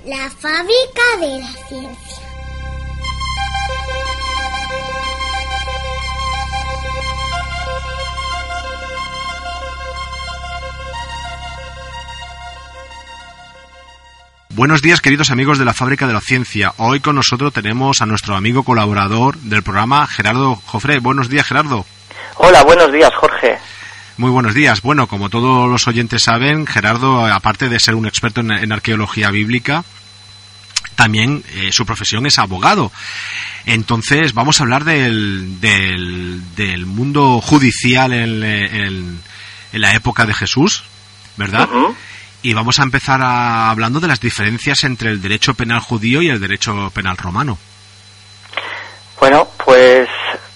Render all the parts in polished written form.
La fábrica de la ciencia. Buenos días, queridos amigos de la Fábrica de la Ciencia. Hoy con nosotros tenemos a nuestro amigo colaborador del programa, Gerardo Jofré. Buenos días, Gerardo. Hola, buenos días, Jorge. Muy buenos días. Bueno, como todos los oyentes saben, Gerardo, aparte de ser un experto en arqueología bíblica, también su profesión es abogado. Entonces vamos a hablar del mundo judicial en la época de Jesús, ¿verdad? Uh-huh. Y vamos a empezar hablando de las diferencias entre el derecho penal judío y el derecho penal romano. Bueno, pues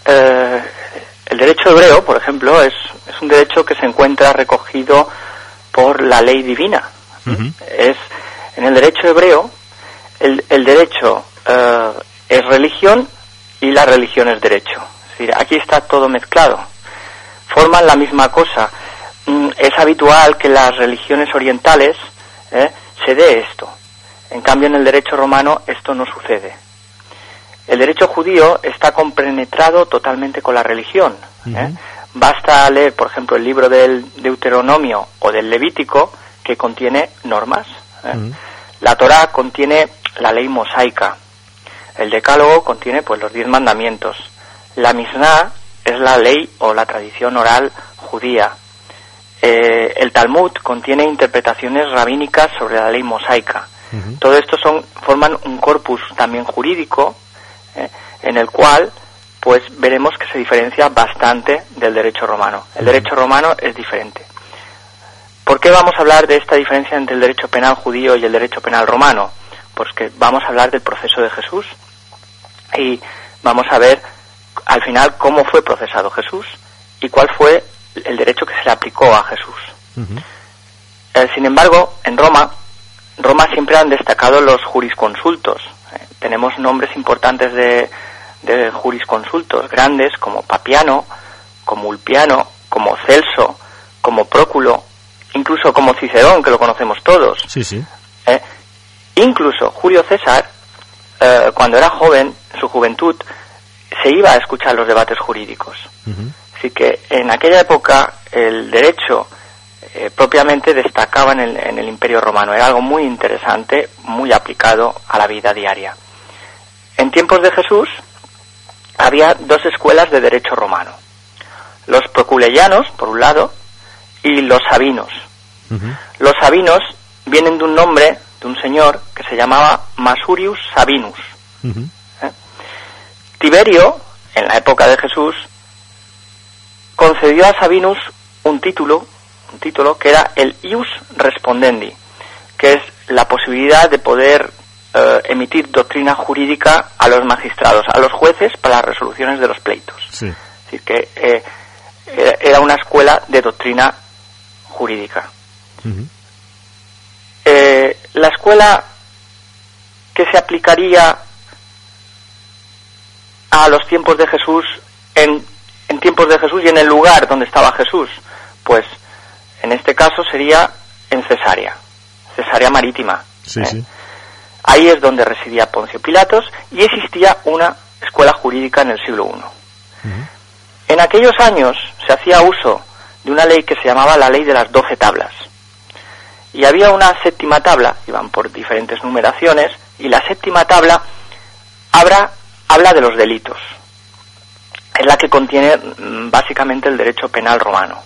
el derecho hebreo, por ejemplo, es un derecho que se encuentra recogido por la ley divina. Uh-huh. En el derecho hebreo, el derecho es religión y la religión es derecho. Es decir, aquí está todo mezclado. Forman la misma cosa. Es habitual que en las religiones orientales se dé esto. En cambio, en el derecho romano esto no sucede. El derecho judío está compenetrado totalmente con la religión. Uh-huh. Basta leer, por ejemplo, el libro del Deuteronomio o del Levítico, que contiene normas. Uh-huh. La Torá contiene la ley mosaica. El Decálogo contiene pues los 10 mandamientos. La Misná es la ley o la tradición oral judía. El Talmud contiene interpretaciones rabínicas sobre la ley mosaica. Uh-huh. Todo esto forman un corpus también jurídico en el cual pues veremos que se diferencia bastante del derecho romano. El derecho romano es diferente. ¿Por qué vamos a hablar de esta diferencia entre el derecho penal judío y el derecho penal romano? Pues que vamos a hablar del proceso de Jesús y vamos a ver al final cómo fue procesado Jesús y cuál fue el derecho que se le aplicó a Jesús. Uh-huh. Sin embargo, en Roma siempre han destacado los jurisconsultos. Tenemos nombres importantes de jurisconsultos grandes como Papiano, como Ulpiano, como Celso, como Próculo, incluso como Cicerón, que lo conocemos todos. Sí, sí. Incluso Julio César, cuando era joven, en su juventud, se iba a escuchar los debates jurídicos. Uh-huh. Así que en aquella época el derecho propiamente destacaba en el Imperio Romano. Era algo muy interesante, muy aplicado a la vida diaria. En tiempos de Jesús había 2 escuelas de derecho romano. Los proculeyanos, por un lado, y los sabinos. Uh-huh. Los sabinos vienen de un nombre de un señor que se llamaba Masurius Sabinus. Uh-huh. Tiberio, en la época de Jesús, concedió a Sabinus un título que era el ius respondendi, que es la posibilidad de poder emitir doctrina jurídica a los magistrados, a los jueces para las resoluciones de los pleitos. Sí. Es decir, que era una escuela de doctrina jurídica. Uh-huh. La escuela que se aplicaría a los tiempos de Jesús en tiempos de Jesús y en el lugar donde estaba Jesús, pues en este caso sería en Cesarea Marítima. Sí, sí. Ahí es donde residía Poncio Pilatos y existía una escuela jurídica en el siglo I. Uh-huh. En aquellos años se hacía uso de una ley que se llamaba la ley de las 12 tablas. Y había una 7ª tabla, iban por diferentes numeraciones, y la 7ª tabla habla de los delitos. Es la que contiene básicamente el derecho penal romano.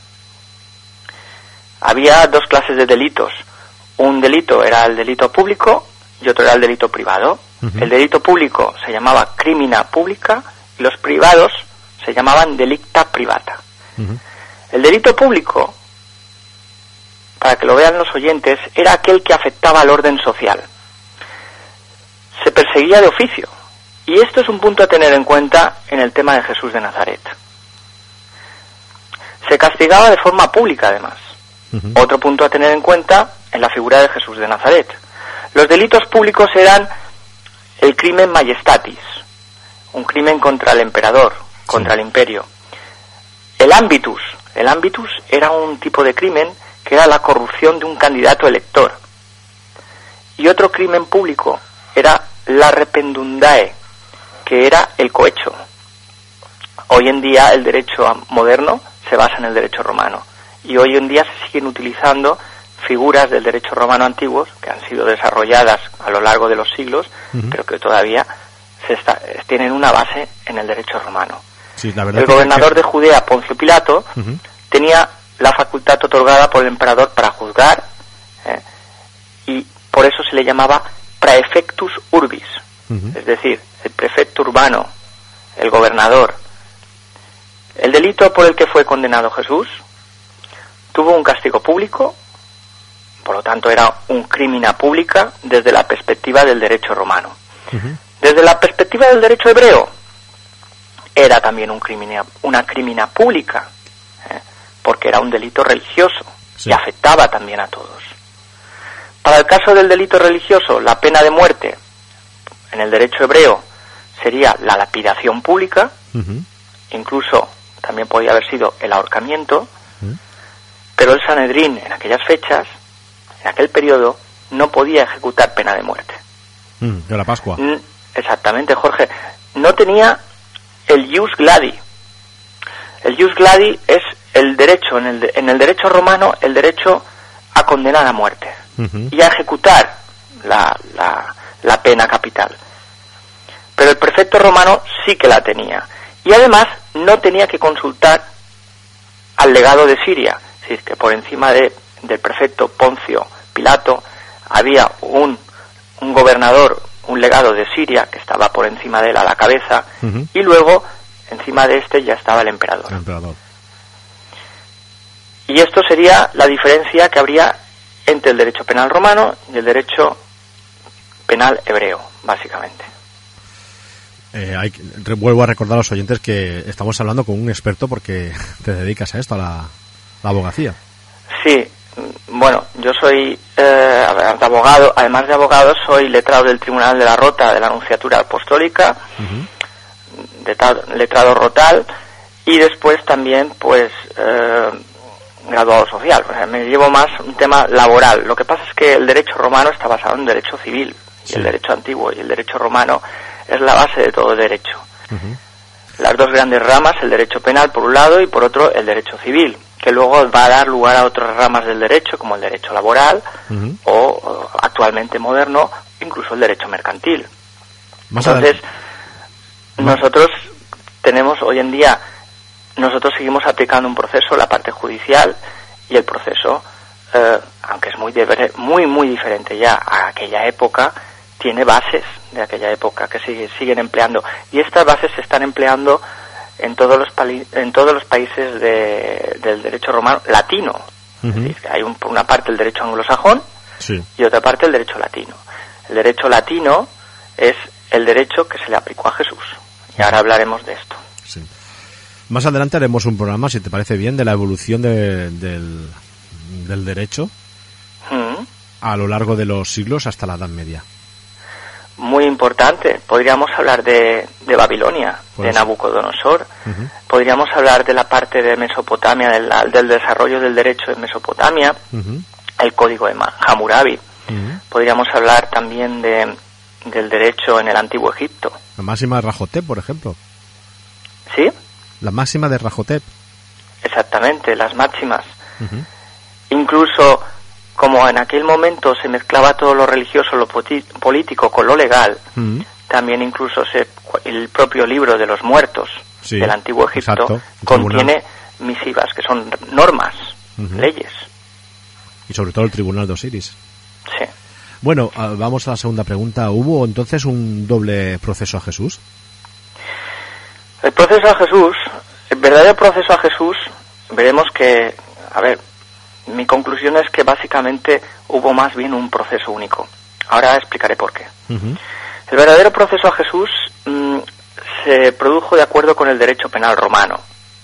Había 2 clases de delitos. Un delito era el delito público y otro era el delito privado. Uh-huh. El delito público se llamaba crimina publica y los privados se llamaban delicta privata. Uh-huh. El delito público, para que lo vean los oyentes, era aquel que afectaba al orden social. Se perseguía de oficio. Y esto es un punto a tener en cuenta en el tema de Jesús de Nazaret. Se castigaba de forma pública, además. Uh-huh. Otro punto a tener en cuenta en la figura de Jesús de Nazaret. Los delitos públicos eran el crimen majestatis, un crimen contra el emperador, contra el imperio. El ambitus era un tipo de crimen que era la corrupción de un candidato elector. Y otro crimen público era la rependundae, que era el cohecho. Hoy en día el derecho moderno se basa en el derecho romano, y hoy en día se siguen utilizando figuras del derecho romano antiguos que han sido desarrolladas a lo largo de los siglos, pero que todavía tienen una base en el derecho romano. Sí, la verdad el gobernador de Judea, Poncio Pilato, tenía la facultad otorgada por el emperador para juzgar, y por eso se le llamaba praefectus urbis, es decir, el prefecto urbano, el gobernador. El delito por el que fue condenado Jesús tuvo un castigo público, por lo tanto era un crimina pública desde la perspectiva del derecho romano. Desde la perspectiva del derecho hebreo, era también una crimina pública, porque era un delito religioso, y afectaba también a todos. Para el caso del delito religioso, la pena de muerte en el derecho hebreo sería la lapidación pública, incluso también podía haber sido el ahorcamiento, pero el Sanedrín en aquellas fechas, en aquel periodo, no podía ejecutar pena de muerte. De la Pascua. Exactamente, Jorge. No tenía el ius gladi. El ius gladi es el derecho, en el derecho romano, el derecho a condenar a muerte y a ejecutar la pena capital. Pero el prefecto romano sí que la tenía. Y además no tenía que consultar al legado de Siria. Es decir, que por encima del prefecto Poncio Pilato había un gobernador, un legado de Siria, que estaba por encima de él a la cabeza, y luego encima de este ya estaba el emperador. Y esto sería la diferencia que habría entre el derecho penal romano y el derecho penal hebreo, básicamente. Vuelvo a recordar a los oyentes que estamos hablando con un experto porque te dedicas a esto, a la abogacía. Sí, bueno, yo soy abogado, además de abogado soy letrado del Tribunal de la Rota de la Nunciatura Apostólica, letrado rotal, y después también pues graduado social. O sea, me llevo más un tema laboral. Lo que pasa es que el derecho romano está basado en derecho civil, y el derecho antiguo y el derecho romano es la base de todo derecho. Las dos grandes ramas, el derecho penal por un lado y por otro el derecho civil, que luego va a dar lugar a otras ramas del derecho como el derecho laboral o actualmente moderno, incluso el derecho mercantil. Entonces, nosotros tenemos hoy en día, nosotros seguimos aplicando un proceso, la parte judicial, y el proceso, aunque es muy diferente ya a aquella época, tiene bases de aquella época que siguen empleando, y estas bases se están empleando en todos los países del derecho romano latino. Es decir, que hay una parte del derecho anglosajón y otra parte el derecho latino. El derecho latino es el derecho que se le aplicó a Jesús, y ahora hablaremos de esto. Más adelante haremos un programa, si te parece bien, de la evolución del derecho a lo largo de los siglos hasta la Edad Media. Muy importante. Podríamos hablar de Babilonia, de Nabucodonosor. Podríamos hablar de la parte de Mesopotamia, del desarrollo del derecho en Mesopotamia, el código de Hammurabi. Podríamos hablar también del derecho en el Antiguo Egipto. La máxima de Rahotep, por ejemplo. ¿Sí? La máxima de Rahotep. Exactamente, las máximas. Incluso, como en aquel momento se mezclaba todo lo religioso, lo político con lo legal, también incluso el propio libro de los muertos del Antiguo Egipto contiene misivas, que son normas, leyes. Y sobre todo el Tribunal de Osiris. Sí. Bueno, vamos a la segunda pregunta. ¿Hubo entonces un doble proceso a Jesús? El proceso a Jesús, el verdadero proceso a Jesús, veremos que, mi conclusión es que básicamente hubo más bien un proceso único. Ahora explicaré por qué. El verdadero proceso a Jesús se produjo de acuerdo con el derecho penal romano.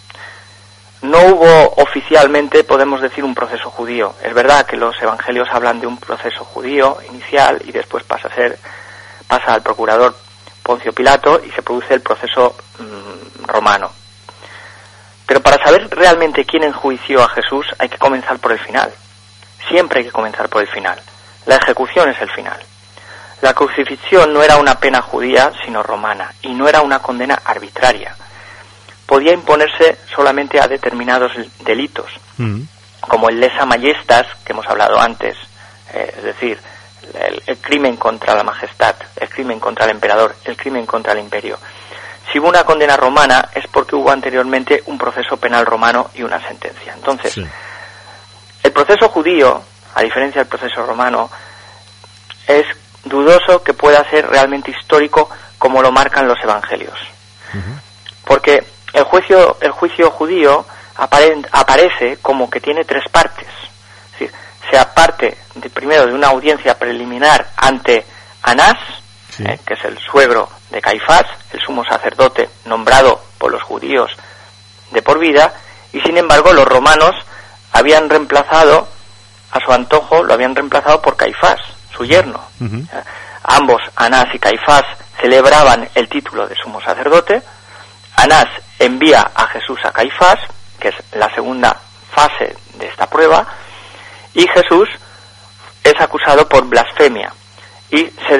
No hubo oficialmente, podemos decir, un proceso judío. Es verdad que los evangelios hablan de un proceso judío inicial y después pasa al procurador Poncio Pilato y se produce el proceso romano. Pero para saber realmente quién enjuició a Jesús hay que comenzar por el final. Siempre hay que comenzar por el final. la ejecución es el final. La crucifixión no era una pena judía, sino romana, y no era una condena arbitraria. Podía imponerse solamente a determinados delitos, como el lesa majestas, que hemos hablado antes, es decir, el crimen contra la majestad, el crimen contra el emperador, el crimen contra el imperio. Si hubo una condena romana es porque hubo anteriormente un proceso penal romano y una sentencia. Entonces, sí, el proceso judío, a diferencia del proceso romano, es dudoso que pueda ser realmente histórico como lo marcan los evangelios. Porque el juicio judío aparece como que tiene tres partes. Es decir, se aparte primero de una audiencia preliminar ante Anás, sí, que es el suegro de Caifás, el sumo sacerdote nombrado por los judíos de por vida, y sin embargo los romanos habían reemplazado, a su antojo, lo habían reemplazado por Caifás, su yerno. Ambos, Anás y Caifás, celebraban el título de sumo sacerdote. Anás envía a Jesús a Caifás, que es la segunda fase de esta prueba, y Jesús es acusado por blasfemia, y se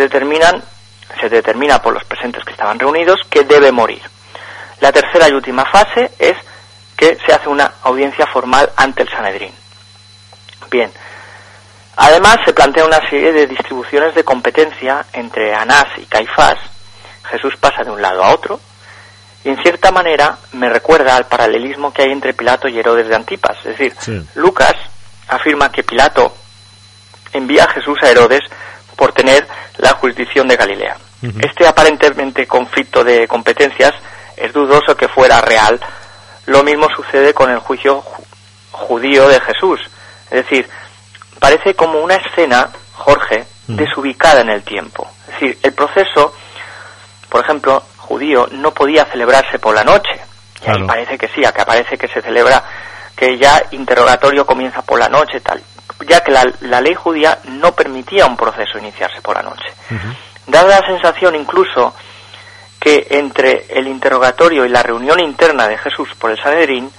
determina por los presentes que estaban reunidos que debe morir. La tercera y última fase es que se hace una audiencia formal ante el Sanedrín. Bien, además se plantea una serie de distribuciones de competencia entre Anás y Caifás. Jesús pasa de un lado a otro, y en cierta manera me recuerda al paralelismo que hay entre Pilato y Herodes de Antipas. Es decir, sí, Lucas afirma que Pilato envía a Jesús a Herodes por tener la jurisdicción de Galilea. Este aparentemente conflicto de competencias es dudoso que fuera real. Lo mismo sucede con el juicio judío de Jesús. Es decir, parece como una escena, Jorge, desubicada en el tiempo. Es decir, el proceso, por ejemplo, judío, no podía celebrarse por la noche. Y claro, ahí parece que sí, que aparece que se celebra, que ya interrogatorio comienza por la noche, tal, ya que la ley judía no permitía un proceso iniciarse por la noche. Da la sensación incluso que entre el interrogatorio y la reunión interna de Jesús por el Sanedrín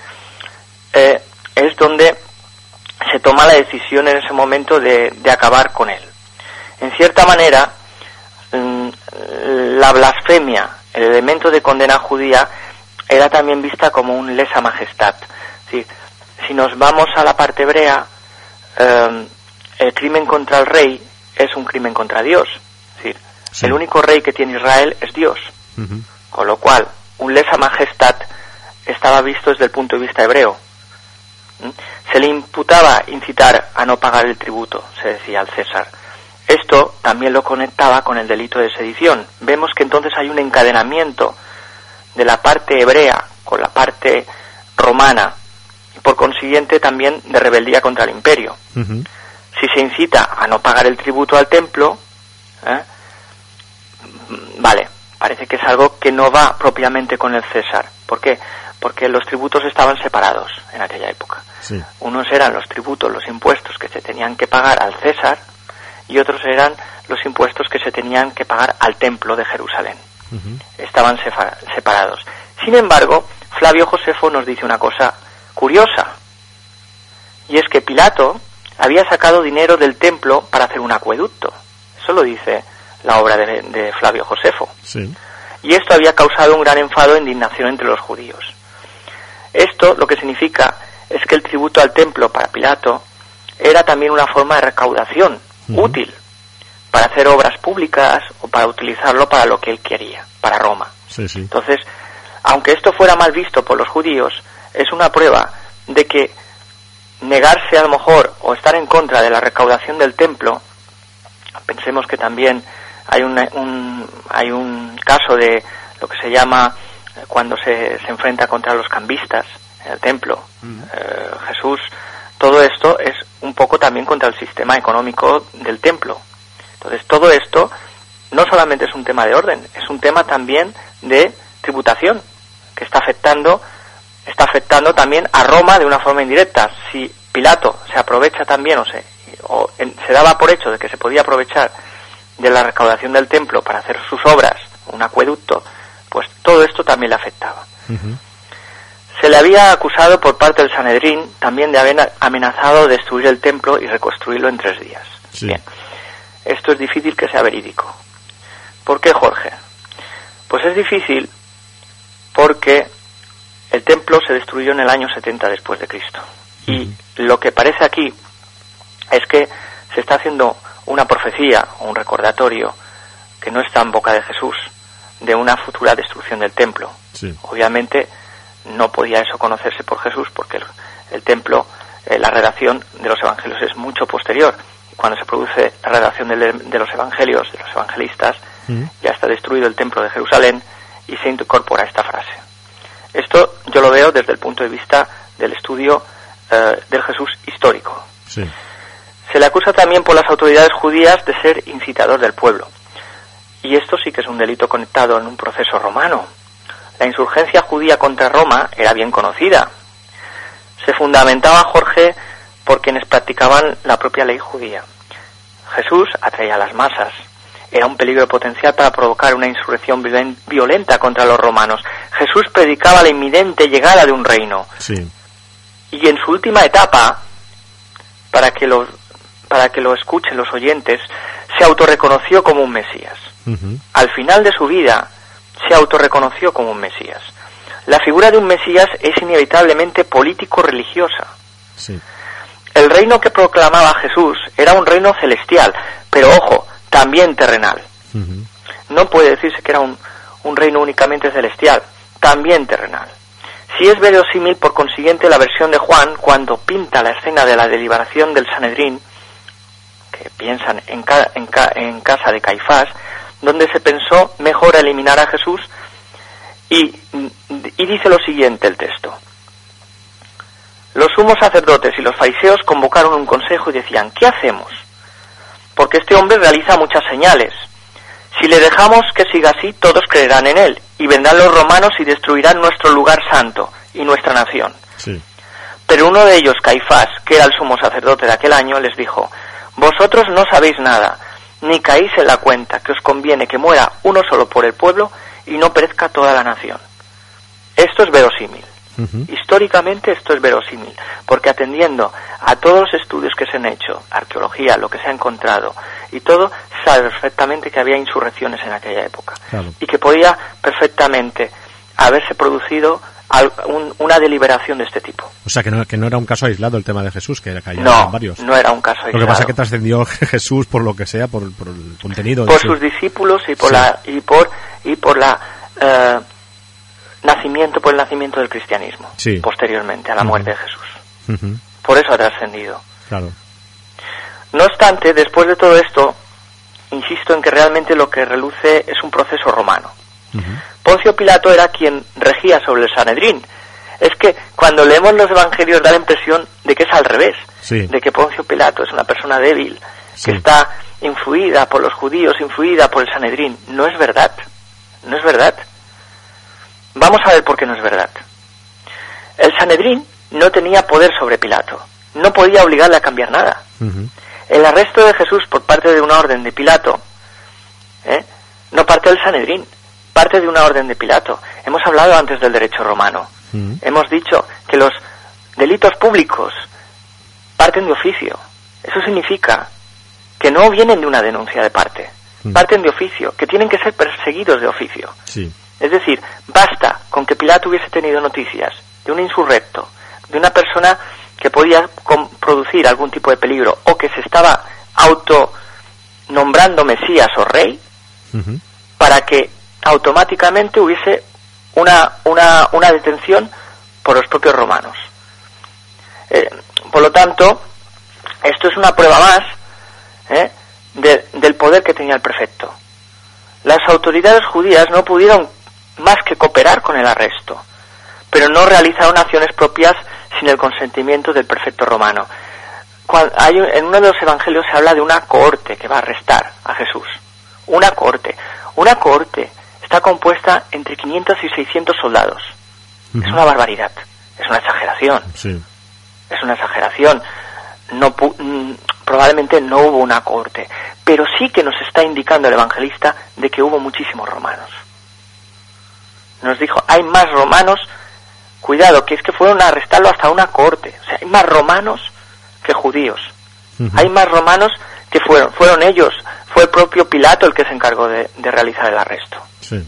es donde se toma la decisión en ese momento de acabar con él. En cierta manera, la blasfemia, el elemento de condena judía, era también vista como un lesa majestad. ¿Sí? Si nos vamos a la parte hebrea, el crimen contra el rey es un crimen contra Dios. Es decir, sí, el único rey que tiene Israel es Dios. Con lo cual, un lesa majestad estaba visto desde el punto de vista hebreo. Se le imputaba incitar a no pagar el tributo, se decía al César. Esto también lo conectaba con el delito de sedición. Vemos que entonces hay un encadenamiento de la parte hebrea con la parte romana, y por consiguiente también de rebeldía contra el imperio. Si se incita a no pagar el tributo al templo, vale, parece que es algo que no va propiamente con el César. ¿Por qué? Porque los tributos estaban separados en aquella época. Sí. Unos eran los tributos, los impuestos que se tenían que pagar al César, y otros eran los impuestos que se tenían que pagar al templo de Jerusalén. Estaban separados. Sin embargo, Flavio Josefo nos dice una cosa curiosa, y es que Pilato había sacado dinero del templo para hacer un acueducto. Eso lo dice la obra de Flavio Josefo. Sí. Y esto había causado un gran enfado e indignación entre los judíos. Esto lo que significa es que el tributo al templo para Pilato era también una forma de recaudación útil para hacer obras públicas o para utilizarlo para lo que él quería, para Roma. Sí, sí. Entonces, aunque esto fuera mal visto por los judíos, es una prueba de que negarse a lo mejor o estar en contra de la recaudación del templo, pensemos que también hay un caso de lo que se llama cuando se enfrenta contra los cambistas en el templo. Jesús, todo esto es un poco también contra el sistema económico del templo. Entonces todo esto no solamente es un tema de orden, es un tema también de tributación que está afectando también a Roma de una forma indirecta. Si Pilato se aprovecha también o se daba por hecho de que se podía aprovechar de la recaudación del templo para hacer sus obras, un acueducto, pues todo esto también le afectaba. Se le había acusado por parte del Sanedrín también de haber amenazado destruir el templo y reconstruirlo en 3 días. Sí. Bien. esto es difícil que sea verídico. ¿Por qué, Jorge? Pues es difícil porque el templo se destruyó en el año 70 después de Cristo. Y lo que parece aquí es que se está haciendo una profecía o un recordatorio que no está en boca de Jesús de una futura destrucción del templo. Sí. Obviamente no podía eso conocerse por Jesús porque el templo, la redacción de los evangelios es mucho posterior. Cuando se produce la redacción de los evangelios, de los evangelistas, ya está destruido el templo de Jerusalén y se incorpora esta frase. Esto yo lo veo desde el punto de vista del estudio del Jesús histórico. Sí. Se le acusa también por las autoridades judías de ser incitador del pueblo. Y esto sí que es un delito conectado en un proceso romano. La insurgencia judía contra Roma era bien conocida. Se fundamentaba, Jorge, por quienes practicaban la propia ley judía. Jesús atraía a las masas. Era un peligro potencial para provocar una insurrección violenta contra los romanos. Jesús predicaba la inminente llegada de un reino. Sí. Y en su última etapa, para que lo escuchen los oyentes, se autorreconoció como un Mesías. Al final de su vida, se autorreconoció como un Mesías. La figura de un Mesías es inevitablemente político-religiosa. Sí. El reino que proclamaba Jesús era un reino celestial, pero ojo, también terrenal. No puede decirse que era un reino únicamente celestial, también terrenal. Si es verosímil, por consiguiente, la versión de Juan, cuando pinta la escena de la deliberación del Sanedrín, que piensan en casa de Caifás, donde se pensó mejor eliminar a Jesús, y dice lo siguiente el texto. Los sumos sacerdotes y los fariseos convocaron un consejo y decían, ¿qué hacemos? Porque este hombre realiza muchas señales. Si le dejamos que siga así, todos creerán en él, y vendrán los romanos y destruirán nuestro lugar santo y nuestra nación. Sí. Pero uno de ellos, Caifás, que era el sumo sacerdote de aquel año, les dijo, vosotros no sabéis nada, ni caéis en la cuenta que os conviene que muera uno solo por el pueblo y no perezca toda la nación. Esto es verosímil. Históricamente esto es verosímil, porque atendiendo a todos los estudios que se han hecho, arqueología, lo que se ha encontrado y todo, sabe perfectamente que había insurrecciones en aquella época. Claro. Y que podía perfectamente haberse producido una deliberación de este tipo. O sea, que no era un caso aislado el tema de Jesús, que era varios. No era un caso aislado. Lo que pasa es que trascendió Jesús por lo que sea, por el contenido. Por sus discípulos y por el nacimiento del cristianismo, posteriormente a la muerte de Jesús. Por eso ha trascendido. Claro. No obstante, después de todo esto, insisto en que realmente lo que reluce es un proceso romano. Poncio Pilato era quien regía sobre el Sanedrín. Es que cuando leemos los evangelios da la impresión de que es al revés, de que Poncio Pilato es una persona débil, que está influida por los judíos, influida por el Sanedrín. No es verdad, no es verdad. Vamos a ver por qué no es verdad. El Sanedrín no tenía poder sobre Pilato, no podía obligarle a cambiar nada. El arresto de Jesús por parte de una orden de Pilato, no parte del Sanedrín, parte de una orden de Pilato. Hemos hablado antes del derecho romano. Hemos dicho que los delitos públicos parten de oficio. Eso significa que no vienen de una denuncia de parte, parten de oficio, que tienen que ser perseguidos de oficio. Es decir, basta con que Pilato hubiese tenido noticias de un insurrecto, de una persona que podía producir algún tipo de peligro o que se estaba autonombrando Mesías o rey, para que automáticamente hubiese una detención por los propios romanos. Por lo tanto, esto es una prueba más del poder que tenía el prefecto. Las autoridades judías no pudieron más que cooperar con el arresto, pero no realizaron acciones propias sin el consentimiento del prefecto romano. En uno de los evangelios se habla de una cohorte que va a arrestar a Jesús. Una cohorte está compuesta entre 500 y 600 soldados. Es una barbaridad, es una exageración. Es una exageración. Probablemente no hubo una cohorte, pero sí que nos está indicando el evangelista de que hubo muchísimos romanos. Nos dijo, hay más romanos, cuidado, que es que fueron a arrestarlo hasta una cohorte. O sea, hay más romanos que judíos. Hay más romanos que fueron ellos, fue el propio Pilato el que se encargó de realizar el arresto. Sí.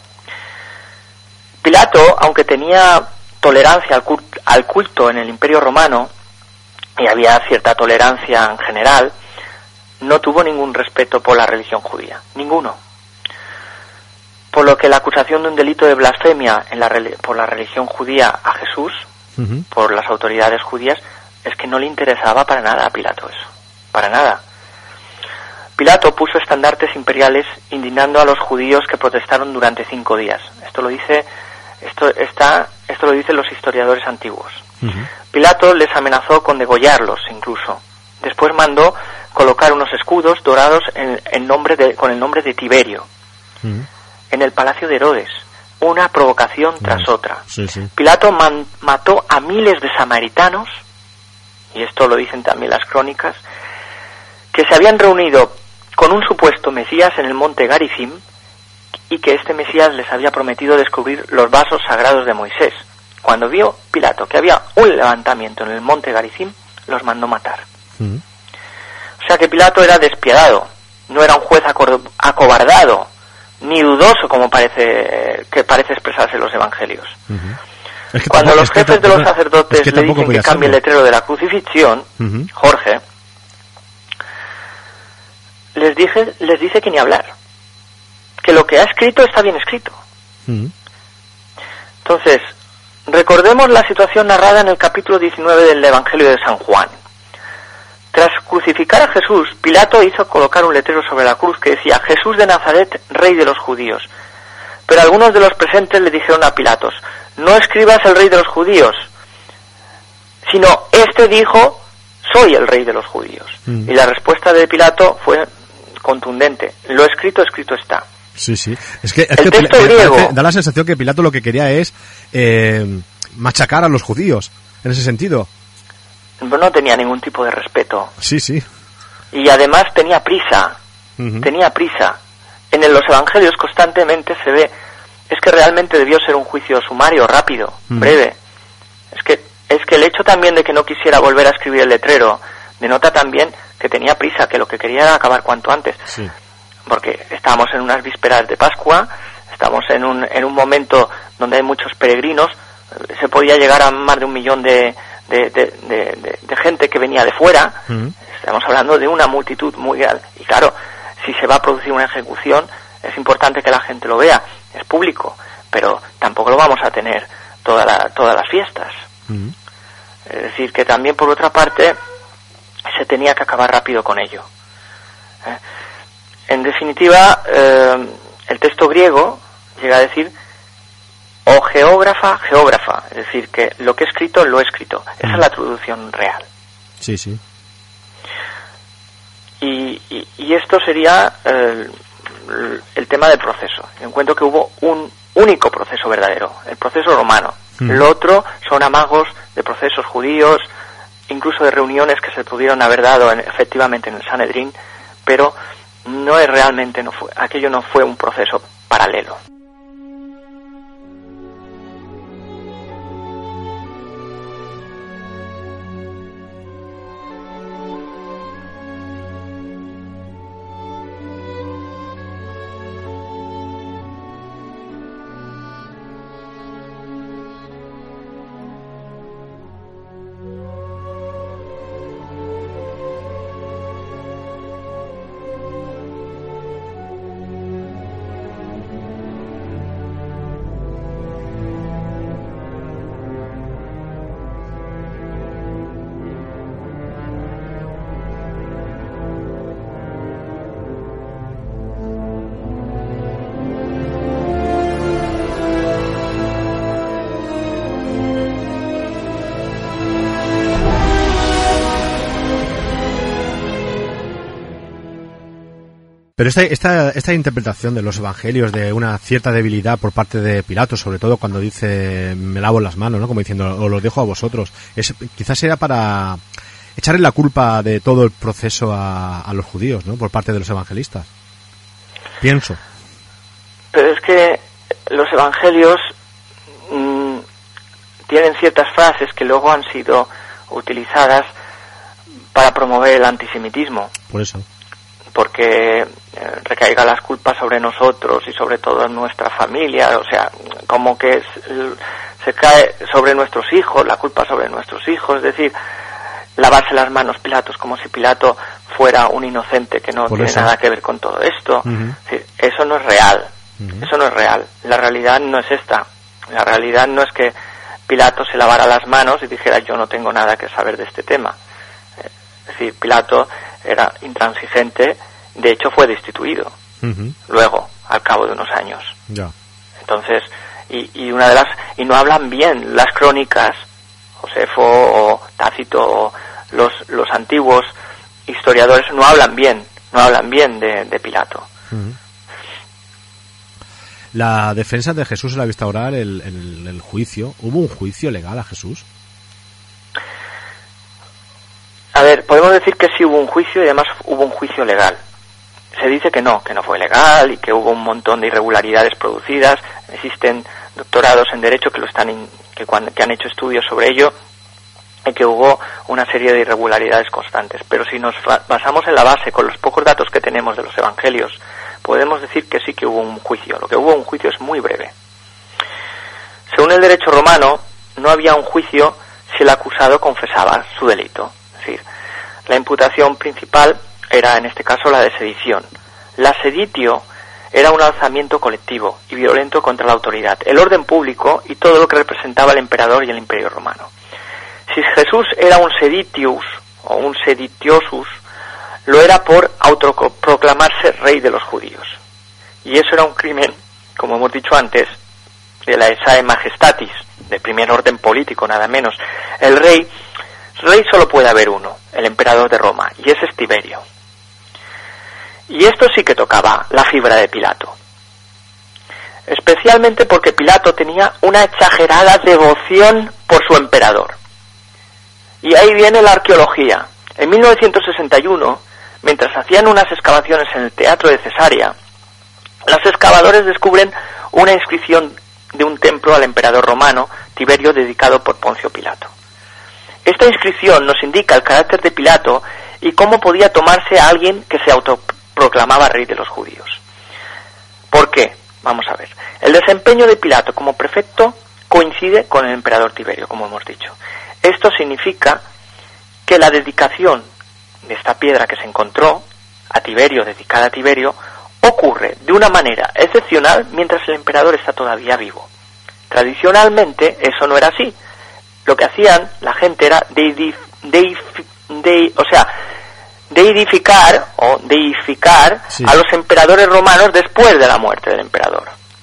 Pilato, aunque tenía tolerancia al culto en el Imperio Romano, y había cierta tolerancia en general, no tuvo ningún respeto por la religión judía, ninguno. Por lo que la acusación de un delito de blasfemia por la religión judía a Jesús, por las autoridades judías, es que no le interesaba para nada a Pilato eso, para nada. Pilato puso estandartes imperiales indignando a los judíos que protestaron durante 5 días. Esto lo dicen los historiadores antiguos. Pilato les amenazó con degollarlos incluso. Después mandó colocar unos escudos dorados con el nombre de Tiberio en el palacio de Herodes. Una provocación tras otra. Sí. Pilato mató a miles de samaritanos, y esto lo dicen también las crónicas, que se habían reunido con un supuesto Mesías en el monte Garizim, y que este Mesías les había prometido descubrir los vasos sagrados de Moisés. Cuando vio Pilato que había un levantamiento en el monte Garizim, los mandó matar. O sea que Pilato era despiadado, no era un juez acobardado, ni dudoso como parece expresarse en los evangelios. Es que cuando los jefes de los sacerdotes le dicen que cambie el letrero de la crucifixión, Jorge les dice que ni hablar, que lo que ha escrito está bien escrito. Entonces, recordemos la situación narrada en el capítulo 19 del Evangelio de San Juan. Tras crucificar a Jesús, Pilato hizo colocar un letrero sobre la cruz que decía: Jesús de Nazaret, Rey de los Judíos. Pero algunos de los presentes le dijeron a Pilatos: no escribas el Rey de los Judíos, sino este dijo: soy el Rey de los Judíos. Y la respuesta de Pilato fue contundente: lo escrito, escrito está. Sí. Es que texto griego da la sensación que Pilato lo que quería es machacar a los judíos, en ese sentido. No tenía ningún tipo de respeto. Sí. Y además tenía prisa. Tenía prisa. En los evangelios constantemente se ve, es que realmente debió ser un juicio sumario, rápido, breve. Es que el hecho también de que no quisiera volver a escribir el letrero denota también que tenía prisa, que lo que quería era acabar cuanto antes. Sí. Porque estábamos en unas vísperas de Pascua, estamos en un momento donde hay muchos peregrinos, se podía llegar a más de 1 millón de gente que venía de fuera. Estamos hablando de una multitud muy grande, y claro, si se va a producir una ejecución es importante que la gente lo vea, es público, pero tampoco lo vamos a tener todas las fiestas. Es decir, que también por otra parte se tenía que acabar rápido con ello. En definitiva, el texto griego llega a decir: o geógrafa, es decir, que lo que he escrito, lo he escrito. Esa es la traducción real. Sí. Y esto sería el tema del proceso. Yo encuentro que hubo un único proceso verdadero, el proceso romano. Lo otro son amagos de procesos judíos, incluso de reuniones que se pudieron haber dado efectivamente en el Sanedrín, pero aquello no fue un proceso paralelo. Pero esta interpretación de los evangelios de una cierta debilidad por parte de Pilato, sobre todo cuando dice me lavo las manos, ¿no? Como diciendo os lo dejo a vosotros, quizás era para echarle la culpa de todo el proceso a los judíos, ¿no? Por parte de los evangelistas. Pienso. Pero es que los evangelios tienen ciertas frases que luego han sido utilizadas para promover el antisemitismo. Por eso. Porque recaiga las culpas sobre nosotros y sobre toda nuestra familia, o sea, como que se cae sobre nuestros hijos, la culpa sobre nuestros hijos, es decir, lavarse las manos Pilatos como si Pilato fuera un inocente que no tiene nada que ver con todo esto. Sí, eso no es real, eso no es real. La realidad no es esta. La realidad no es que Pilato se lavara las manos y dijera yo no tengo nada que saber de este tema. Es decir, Pilato era intransigente, de hecho fue destituido luego, al cabo de unos años. Ya. Entonces, y no hablan bien las crónicas, Josefo o Tácito o los antiguos historiadores no hablan bien de Pilato. La defensa de Jesús en la vista oral, el juicio, ¿hubo un juicio legal a Jesús? A ver, podemos decir que sí hubo un juicio y además hubo un juicio legal. Se dice que no fue legal y que hubo un montón de irregularidades producidas. Existen doctorados en Derecho que que han hecho estudios sobre ello y que hubo una serie de irregularidades constantes. Pero si nos basamos en la base, con los pocos datos que tenemos de los evangelios, podemos decir que sí que hubo un juicio. Lo que hubo un juicio es muy breve. Según el derecho romano, no había un juicio si el acusado confesaba su delito. Es decir, la imputación principal era en este caso la de sedición. La seditio era un alzamiento colectivo y violento contra la autoridad, el orden público y todo lo que representaba el emperador y el imperio romano. Si Jesús era un seditius o un seditiosus, lo era por autoproclamarse rey de los judíos. Y eso era un crimen, como hemos dicho antes, de la esae majestatis, de primer orden político, nada menos. El rey solo puede haber uno, el emperador de Roma, y ese es Tiberio. Y esto sí que tocaba la fibra de Pilato. Especialmente porque Pilato tenía una exagerada devoción por su emperador. Y ahí viene la arqueología. En 1961, mientras hacían unas excavaciones en el teatro de Cesarea, los excavadores descubren una inscripción de un templo al emperador romano, Tiberio, dedicado por Poncio Pilato. Esta inscripción nos indica el carácter de Pilato y cómo podía tomarse a alguien que se autoproclamaba rey de los judíos. ¿Por qué? Vamos a ver. El desempeño de Pilato como prefecto coincide con el emperador Tiberio, como hemos dicho. Esto significa que la dedicación de esta piedra que se encontró a Tiberio, dedicada a Tiberio, ocurre de una manera excepcional mientras el emperador está todavía vivo. Tradicionalmente eso no era así. Lo que hacían la gente era deificar sí, a los emperadores romanos después de la muerte del emperador.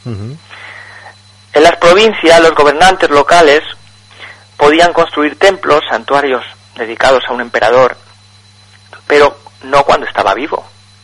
En las provincias, los gobernantes locales podían construir templos, santuarios dedicados a un emperador, pero no cuando estaba vivo.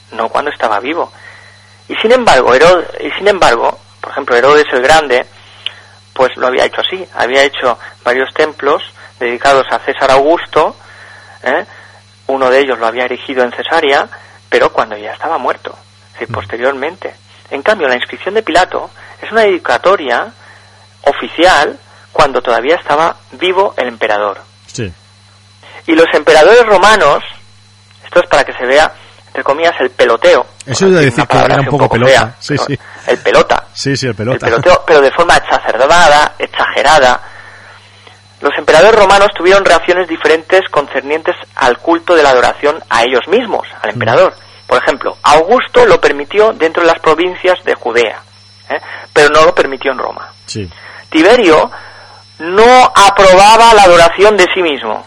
Y sin embargo, por ejemplo, Herodes el Grande, pues lo había hecho así. Había hecho varios templos dedicados a César Augusto. Uno de ellos lo había erigido en Cesarea, pero cuando ya estaba muerto, es decir, posteriormente. En cambio, la inscripción de Pilato es una dedicatoria oficial cuando todavía estaba vivo el emperador. Sí. Y los emperadores romanos, esto es para que se vea, entre comillas, el peloteo. Eso iba a decir que era un poco pelota. Sí, sí. El pelota. Sí, el pelota. El peloteo, pero de forma exacerbada, exagerada. Los emperadores romanos tuvieron reacciones diferentes concernientes al culto de la adoración a ellos mismos, al emperador. Por ejemplo, Augusto lo permitió dentro de las provincias de Judea, pero no lo permitió en Roma. Sí. Tiberio no aprobaba la adoración de sí mismo.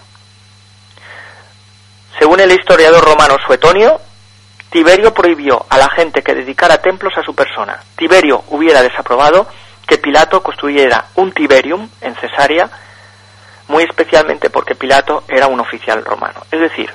Según el historiador romano Suetonio, Tiberio prohibió a la gente que dedicara templos a su persona. Tiberio hubiera desaprobado que Pilato construyera un Tiberium en Cesarea, muy especialmente porque Pilato era un oficial romano. Es decir,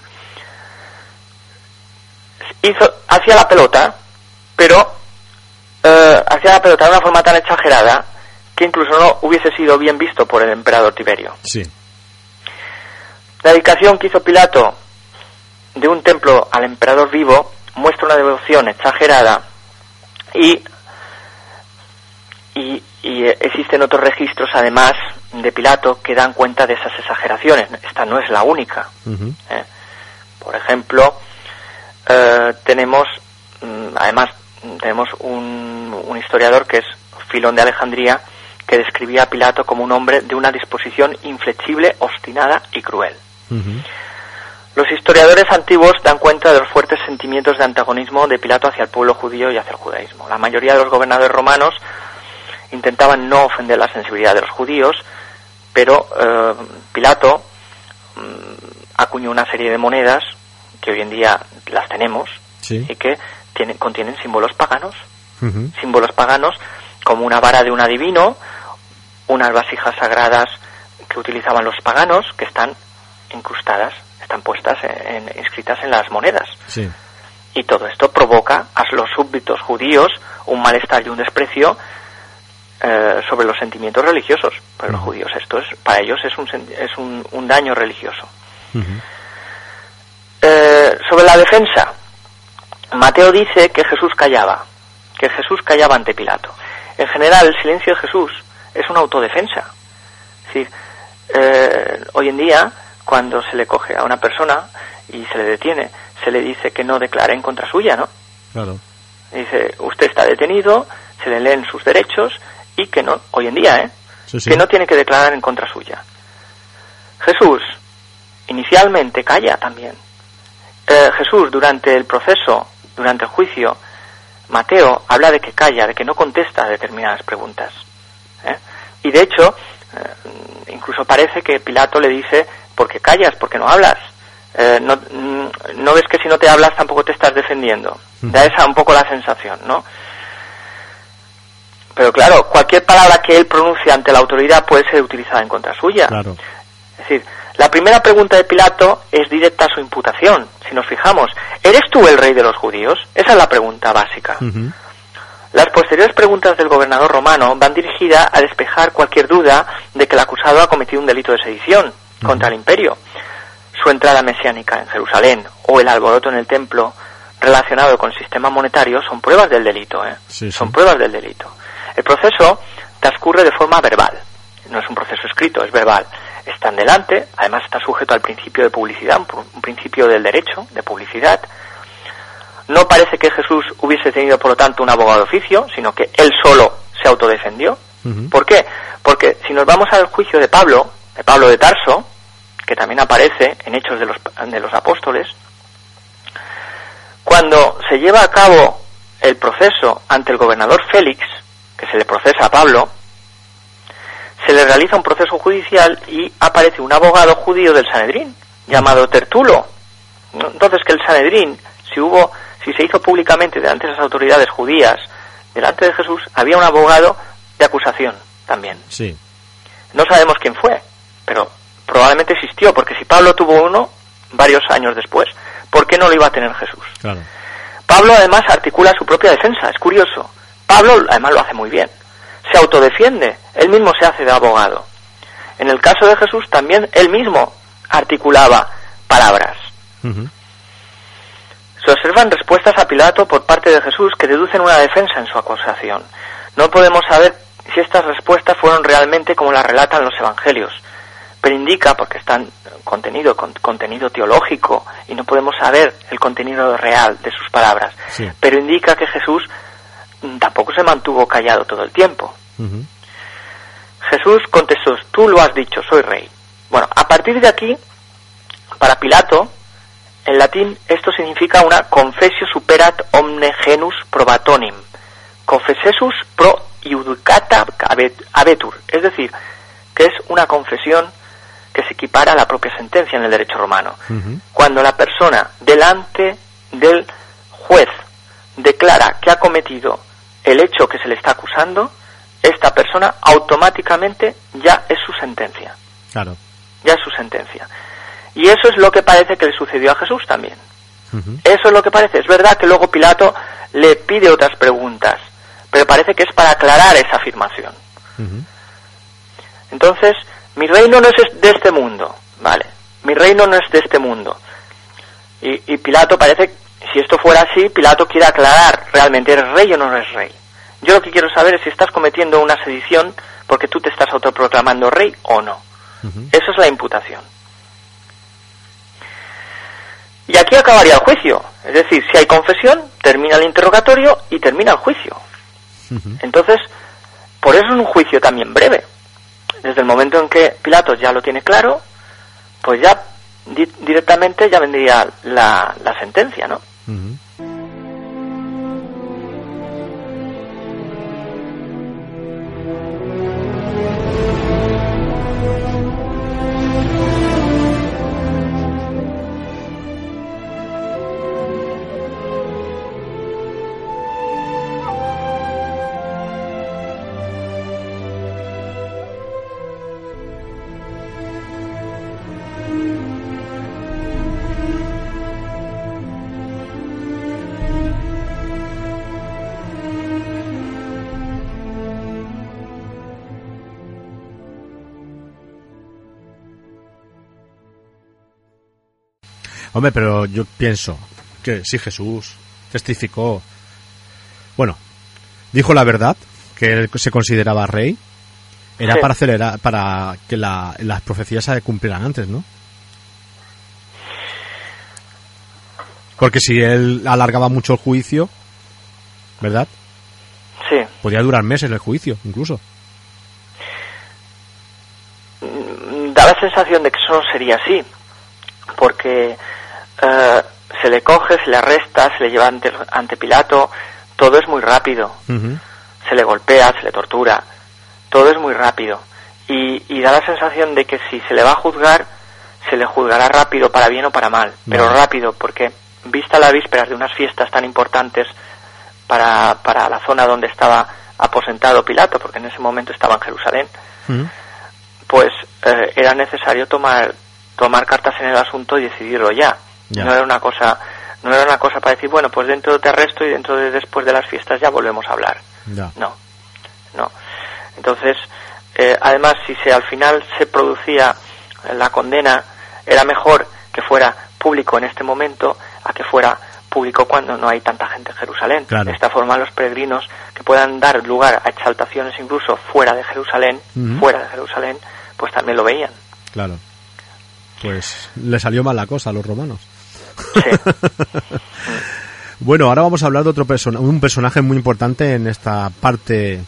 hacía la pelota, pero hacía la pelota de una forma tan exagerada que incluso no hubiese sido bien visto por el emperador Tiberio. Sí. La dedicación que hizo Pilato de un templo al emperador vivo muestra una devoción exagerada y existen otros registros además de Pilato que dan cuenta de esas exageraciones. Esta no es la única. Por ejemplo, tenemos un historiador que es Filón de Alejandría, que describía a Pilato como un hombre de una disposición inflexible, obstinada y cruel. Uh-huh. Los historiadores antiguos dan cuenta de los fuertes sentimientos de antagonismo de Pilato hacia el pueblo judío y hacia el judaísmo. La mayoría de los gobernadores romanos intentaban no ofender la sensibilidad de los judíos, pero Pilato acuñó una serie de monedas que hoy en día las tenemos, sí, y que contienen símbolos paganos. Uh-huh. Símbolos paganos como una vara de un adivino, unas vasijas sagradas que utilizaban los paganos, que están incrustadas, están puestas inscritas en las monedas. Sí. Y todo esto provoca a los súbditos judíos un malestar y un desprecio sobre los sentimientos religiosos. Para los judíos para ellos es un daño religioso. Uh-huh. Sobre la defensa, Mateo dice que Jesús callaba ante Pilato. En general, el silencio de Jesús es una autodefensa. Es decir, hoy en día, cuando se le coge a una persona y se le detiene, se le dice que no declare en contra suya, ¿no? Claro. Dice, usted está detenido, se le leen sus derechos y que no, hoy en día, sí, sí, que no tiene que declarar en contra suya. Jesús inicialmente calla también. Jesús durante el proceso, durante el juicio, Mateo habla de que calla, de que no contesta a determinadas preguntas. Y de hecho, incluso parece que Pilato le dice, ¿por qué callas? ¿Por qué no hablas? ¿No ves que si no te hablas tampoco te estás defendiendo? Da esa un poco la sensación, ¿no? Pero claro, cualquier palabra que él pronuncie ante la autoridad puede ser utilizada en contra suya. Claro. Es decir, la primera pregunta de Pilato es directa a su imputación. Si nos fijamos, ¿eres tú el rey de los judíos? Esa es la pregunta básica. Uh-huh. Las posteriores preguntas del gobernador romano van dirigidas a despejar cualquier duda de que el acusado ha cometido un delito de sedición contra el imperio. Su entrada mesiánica en Jerusalén o el alboroto en el templo relacionado con el sistema monetario son pruebas del delito. Sí, sí. Son pruebas del delito. El proceso transcurre de forma verbal. No es un proceso escrito, es verbal. Están delante, además está sujeto al principio de publicidad, un principio del derecho de publicidad. No parece que Jesús hubiese tenido, por lo tanto, un abogado de oficio, sino que él solo se autodefendió. Uh-huh. ¿Por qué? Porque si nos vamos al juicio de Pablo de Tarso, que también aparece en Hechos de los Apóstoles, cuando se lleva a cabo el proceso ante el gobernador Félix, que se le procesa a Pablo, se le realiza un proceso judicial y aparece un abogado judío del Sanedrín, llamado Tertulo. Entonces, que el Sanedrín, si se hizo públicamente delante de esas autoridades judías, delante de Jesús, había un abogado de acusación también. Sí. No sabemos quién fue, pero probablemente existió, porque si Pablo tuvo uno varios años después, ¿por qué no lo iba a tener Jesús? Claro. Pablo además articula su propia defensa, es curioso. Pablo además lo hace muy bien. Se autodefiende, él mismo se hace de abogado. En el caso de Jesús también él mismo articulaba palabras. Uh-huh. Se observan respuestas a Pilato por parte de Jesús que deducen una defensa en su acusación. No podemos saber si estas respuestas fueron realmente como las relatan los evangelios, pero indica, porque están contenido teológico y no podemos saber el contenido real de sus palabras, sí, pero indica que Jesús tampoco se mantuvo callado todo el tiempo. Uh-huh. Jesús contestó, tú lo has dicho, soy rey. Bueno, a partir de aquí, para Pilato, en latín, esto significa una confessio superat omne genus probatonim, confessesus pro iudicata habetur, es decir, que es una confesión que se equipara a la propia sentencia en el derecho romano. Uh-huh. Cuando la persona delante del juez declara que ha cometido el hecho que se le está acusando, esta persona automáticamente ya es su sentencia. Claro. Ya es su sentencia. Y eso es lo que parece que le sucedió a Jesús también. Uh-huh. Eso es lo que parece. Es verdad que luego Pilato le pide otras preguntas, pero parece que es para aclarar esa afirmación. Uh-huh. Entonces, mi reino no es de este mundo, ¿vale? Mi reino no es de este mundo. Y Pilato parece, si esto fuera así, Pilato quiere aclarar, ¿realmente eres rey o no eres rey? Yo lo que quiero saber es si estás cometiendo una sedición porque tú te estás autoproclamando rey o no. Uh-huh. Eso es la imputación. Y aquí acabaría el juicio. Es decir, si hay confesión, termina el interrogatorio y termina el juicio. Entonces, por eso es un juicio también breve. Desde el momento en que Pilatos ya lo tiene claro, pues ya directamente ya vendría la sentencia, ¿no? Hombre, pero yo pienso que si Jesús testificó, bueno, dijo la verdad, que él se consideraba rey, era para acelerar, para que las profecías se cumplieran antes, ¿no? Porque si él alargaba mucho el juicio, ¿verdad? Sí. Podía durar meses el juicio, incluso. Da la sensación de que eso no sería así, porque se le coge, se le arresta, se le lleva ante Pilato, todo es muy rápido. Se le golpea, se le tortura, todo es muy rápido. Y da la sensación de que si se le va a juzgar, se le juzgará rápido, para bien o para mal. Pero rápido, porque vista la vísperas de unas fiestas tan importantes para la zona donde estaba aposentado Pilato, porque en ese momento estaba en Jerusalén, pues era necesario tomar cartas en el asunto y decidirlo ya. No era una cosa para decir, bueno, pues dentro te arresto y después de las fiestas ya volvemos a hablar. No. Entonces, además, si al final se producía la condena, era mejor que fuera público en este momento a que fuera público cuando no hay tanta gente en Jerusalén. Claro. De esta forma, los peregrinos que puedan dar lugar a exaltaciones incluso fuera de Jerusalén, pues también lo veían. Claro. Pues le salió mal la cosa a los romanos. Sí. Bueno, ahora vamos a hablar de un personaje muy importante en esta parte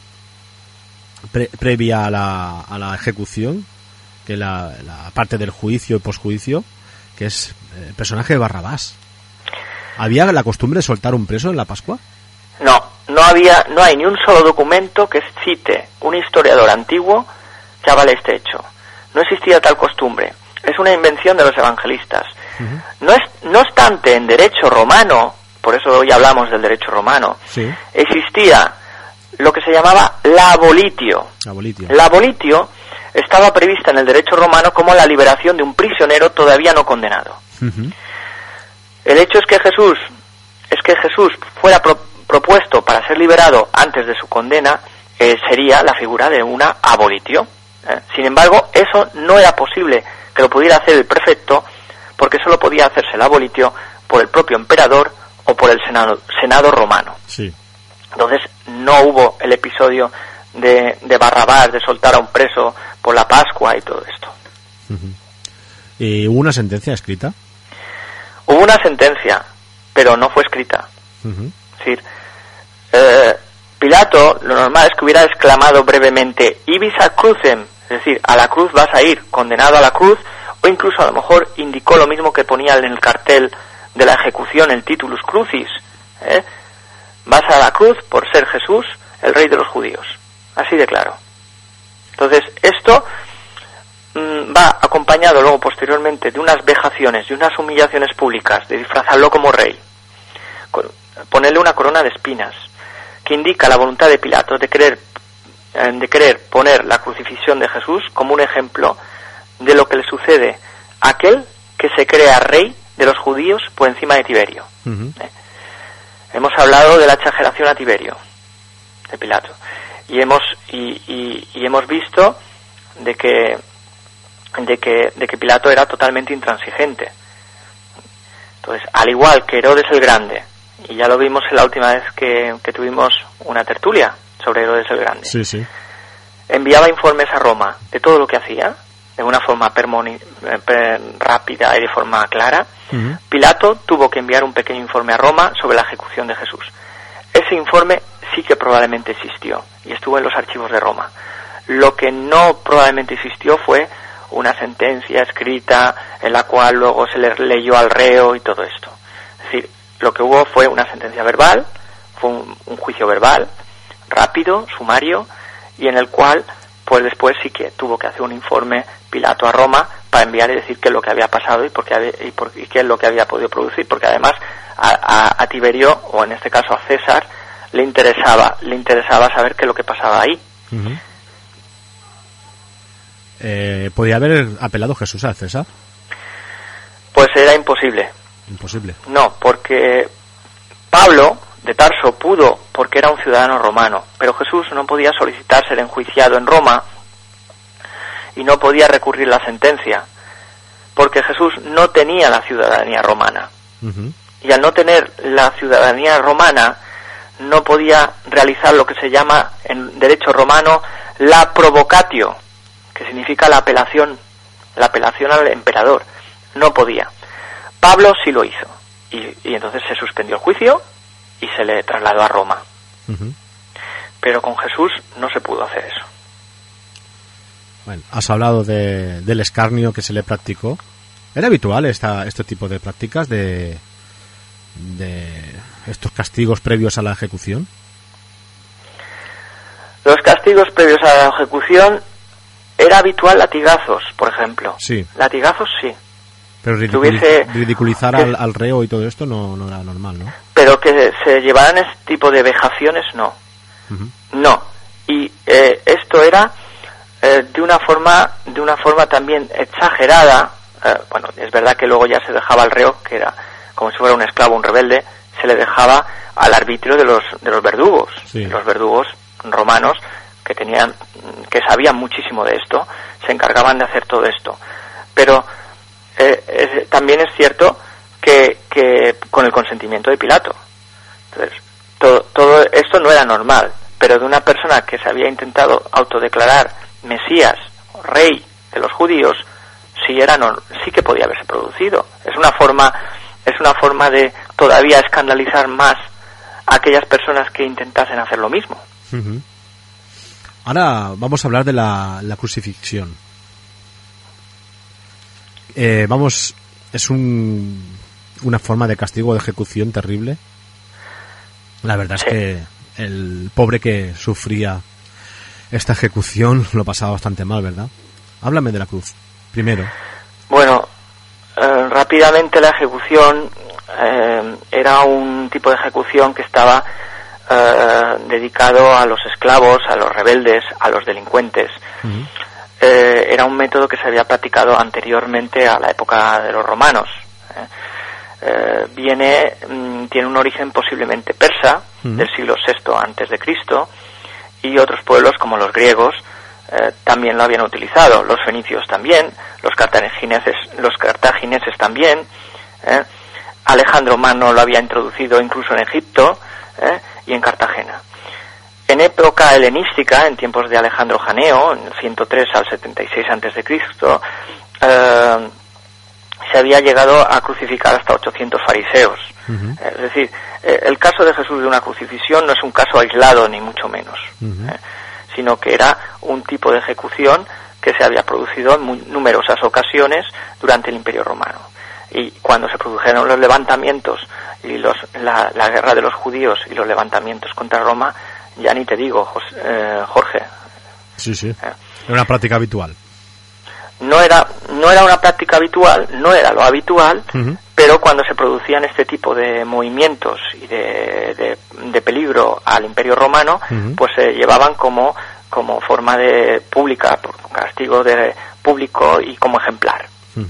previa a la ejecución, que es la parte del juicio y posjuicio, que es el personaje de Barrabás. ¿Había la costumbre de soltar un preso en la Pascua? No hay ni un solo documento que cite un historiador antiguo que avale este hecho. No existía tal costumbre. Es una invención de los evangelistas. No obstante, en derecho romano, por eso hoy hablamos del derecho romano, existía lo que se llamaba la abolitio. La abolitio estaba prevista en el derecho romano como la liberación de un prisionero todavía no condenado. El hecho es que Jesús fuera propuesto para ser liberado antes de su condena, sería la figura de una abolitio. Sin embargo, eso no era posible que lo pudiera hacer el prefecto, porque solo podía hacerse el abolitio por el propio emperador o por el senado romano. Entonces no hubo el episodio de Barrabás, de soltar a un preso por la Pascua y todo esto. ¿Y hubo una sentencia escrita? Hubo una sentencia, pero no fue escrita. Es decir, Pilato, lo normal es que hubiera exclamado brevemente ibis ad crucem, es decir, a la cruz vas a ir, condenado a la cruz, o incluso a lo mejor indicó lo mismo que ponía en el cartel de la ejecución, el titulus crucis, vas a la cruz por ser Jesús, el rey de los judíos. Así de claro. Entonces, esto va acompañado luego posteriormente de unas vejaciones y unas humillaciones públicas, de disfrazarlo como rey, ponerle una corona de espinas, que indica la voluntad de Pilato de querer poner la crucifixión de Jesús como un ejemplo de lo que le sucede a aquel que se crea rey de los judíos por encima de Tiberio. Hemos hablado de la exageración a Tiberio, de Pilato, y hemos visto de que Pilato era totalmente intransigente. Entonces, al igual que Herodes el Grande, y ya lo vimos en la última vez que tuvimos una tertulia sobre Herodes el Grande, enviaba informes a Roma de todo lo que hacía, de una forma rápida y de forma clara, Pilato tuvo que enviar un pequeño informe a Roma sobre la ejecución de Jesús. Ese informe sí que probablemente existió y estuvo en los archivos de Roma. Lo que no probablemente existió fue una sentencia escrita en la cual luego se le leyó al reo y todo esto. Es decir, lo que hubo fue una sentencia verbal, fue un juicio verbal, rápido, sumario, y en el cual pues después sí que tuvo que hacer un informe Pilato a Roma para enviar y decir qué es lo que había pasado y qué es lo que había podido producir, porque además a Tiberio, o en este caso a César, le interesaba saber qué es lo que pasaba ahí. ¿Podía haber apelado Jesús a César? Pues era imposible. Imposible. No, porque Pablo de Tarso pudo, porque era un ciudadano romano, pero Jesús no podía solicitar ser enjuiciado en Roma y no podía recurrir la sentencia, porque Jesús no tenía la ciudadanía romana. Y al no tener la ciudadanía romana, no podía realizar lo que se llama en derecho romano la provocatio, que significa la apelación al emperador. No podía. Pablo sí lo hizo, y entonces se suspendió el juicio y se le trasladó a Roma. Pero con Jesús no se pudo hacer eso. Bueno, has hablado del escarnio que se le practicó. ¿Era habitual este tipo de prácticas de estos castigos previos a la ejecución? Los castigos previos a la ejecución era habitual latigazos, por ejemplo. Sí. Latigazos sí. Pero ridiculizar al reo y todo esto no era normal, ¿no? Pero que se llevaran este tipo de vejaciones, no. No. Y esto era de una forma también exagerada. Bueno, es verdad que luego ya se dejaba al reo, que era como si fuera un esclavo, un rebelde, se le dejaba al arbitrio de los verdugos. Sí. Los verdugos romanos que sabían muchísimo de esto, se encargaban de hacer todo esto. Pero también es cierto que con el consentimiento de Pilato. Entonces, todo esto no era normal, pero de una persona que se había intentado autodeclarar Mesías, rey de los judíos, sí que podía haberse producido. Es una forma de todavía escandalizar más a aquellas personas que intentasen hacer lo mismo. Ahora vamos a hablar de la crucifixión. Es una forma de castigo, de ejecución terrible. La verdad es que el pobre que sufría esta ejecución lo pasaba bastante mal, ¿verdad? Háblame de la cruz, primero. Bueno, rápidamente la ejecución era un tipo de ejecución que estaba dedicado a los esclavos, a los rebeldes, a los delincuentes. Era un método que se había practicado anteriormente a la época de los romanos. Tiene un origen posiblemente persa, del siglo VI antes de Cristo, y otros pueblos como los griegos también lo habían utilizado, los fenicios también, los cartagineses también. Alejandro Magno lo había introducido incluso en Egipto y en Cartagena. En época helenística, en tiempos de Alejandro Janeo, en el 103 al 76 antes de Cristo, se había llegado a crucificar hasta 800 fariseos. Es decir, el caso de Jesús de una crucifixión no es un caso aislado, ni mucho menos, sino que era un tipo de ejecución que se había producido en numerosas ocasiones durante el Imperio Romano. Y cuando se produjeron los levantamientos y la guerra de los judíos y los levantamientos contra Roma, ya ni te digo, Jorge. Sí. Era una práctica habitual. No era una práctica habitual, no era lo habitual, pero cuando se producían este tipo de movimientos y de peligro al Imperio Romano, pues se llevaban como forma de pública, por castigo de público y como ejemplar.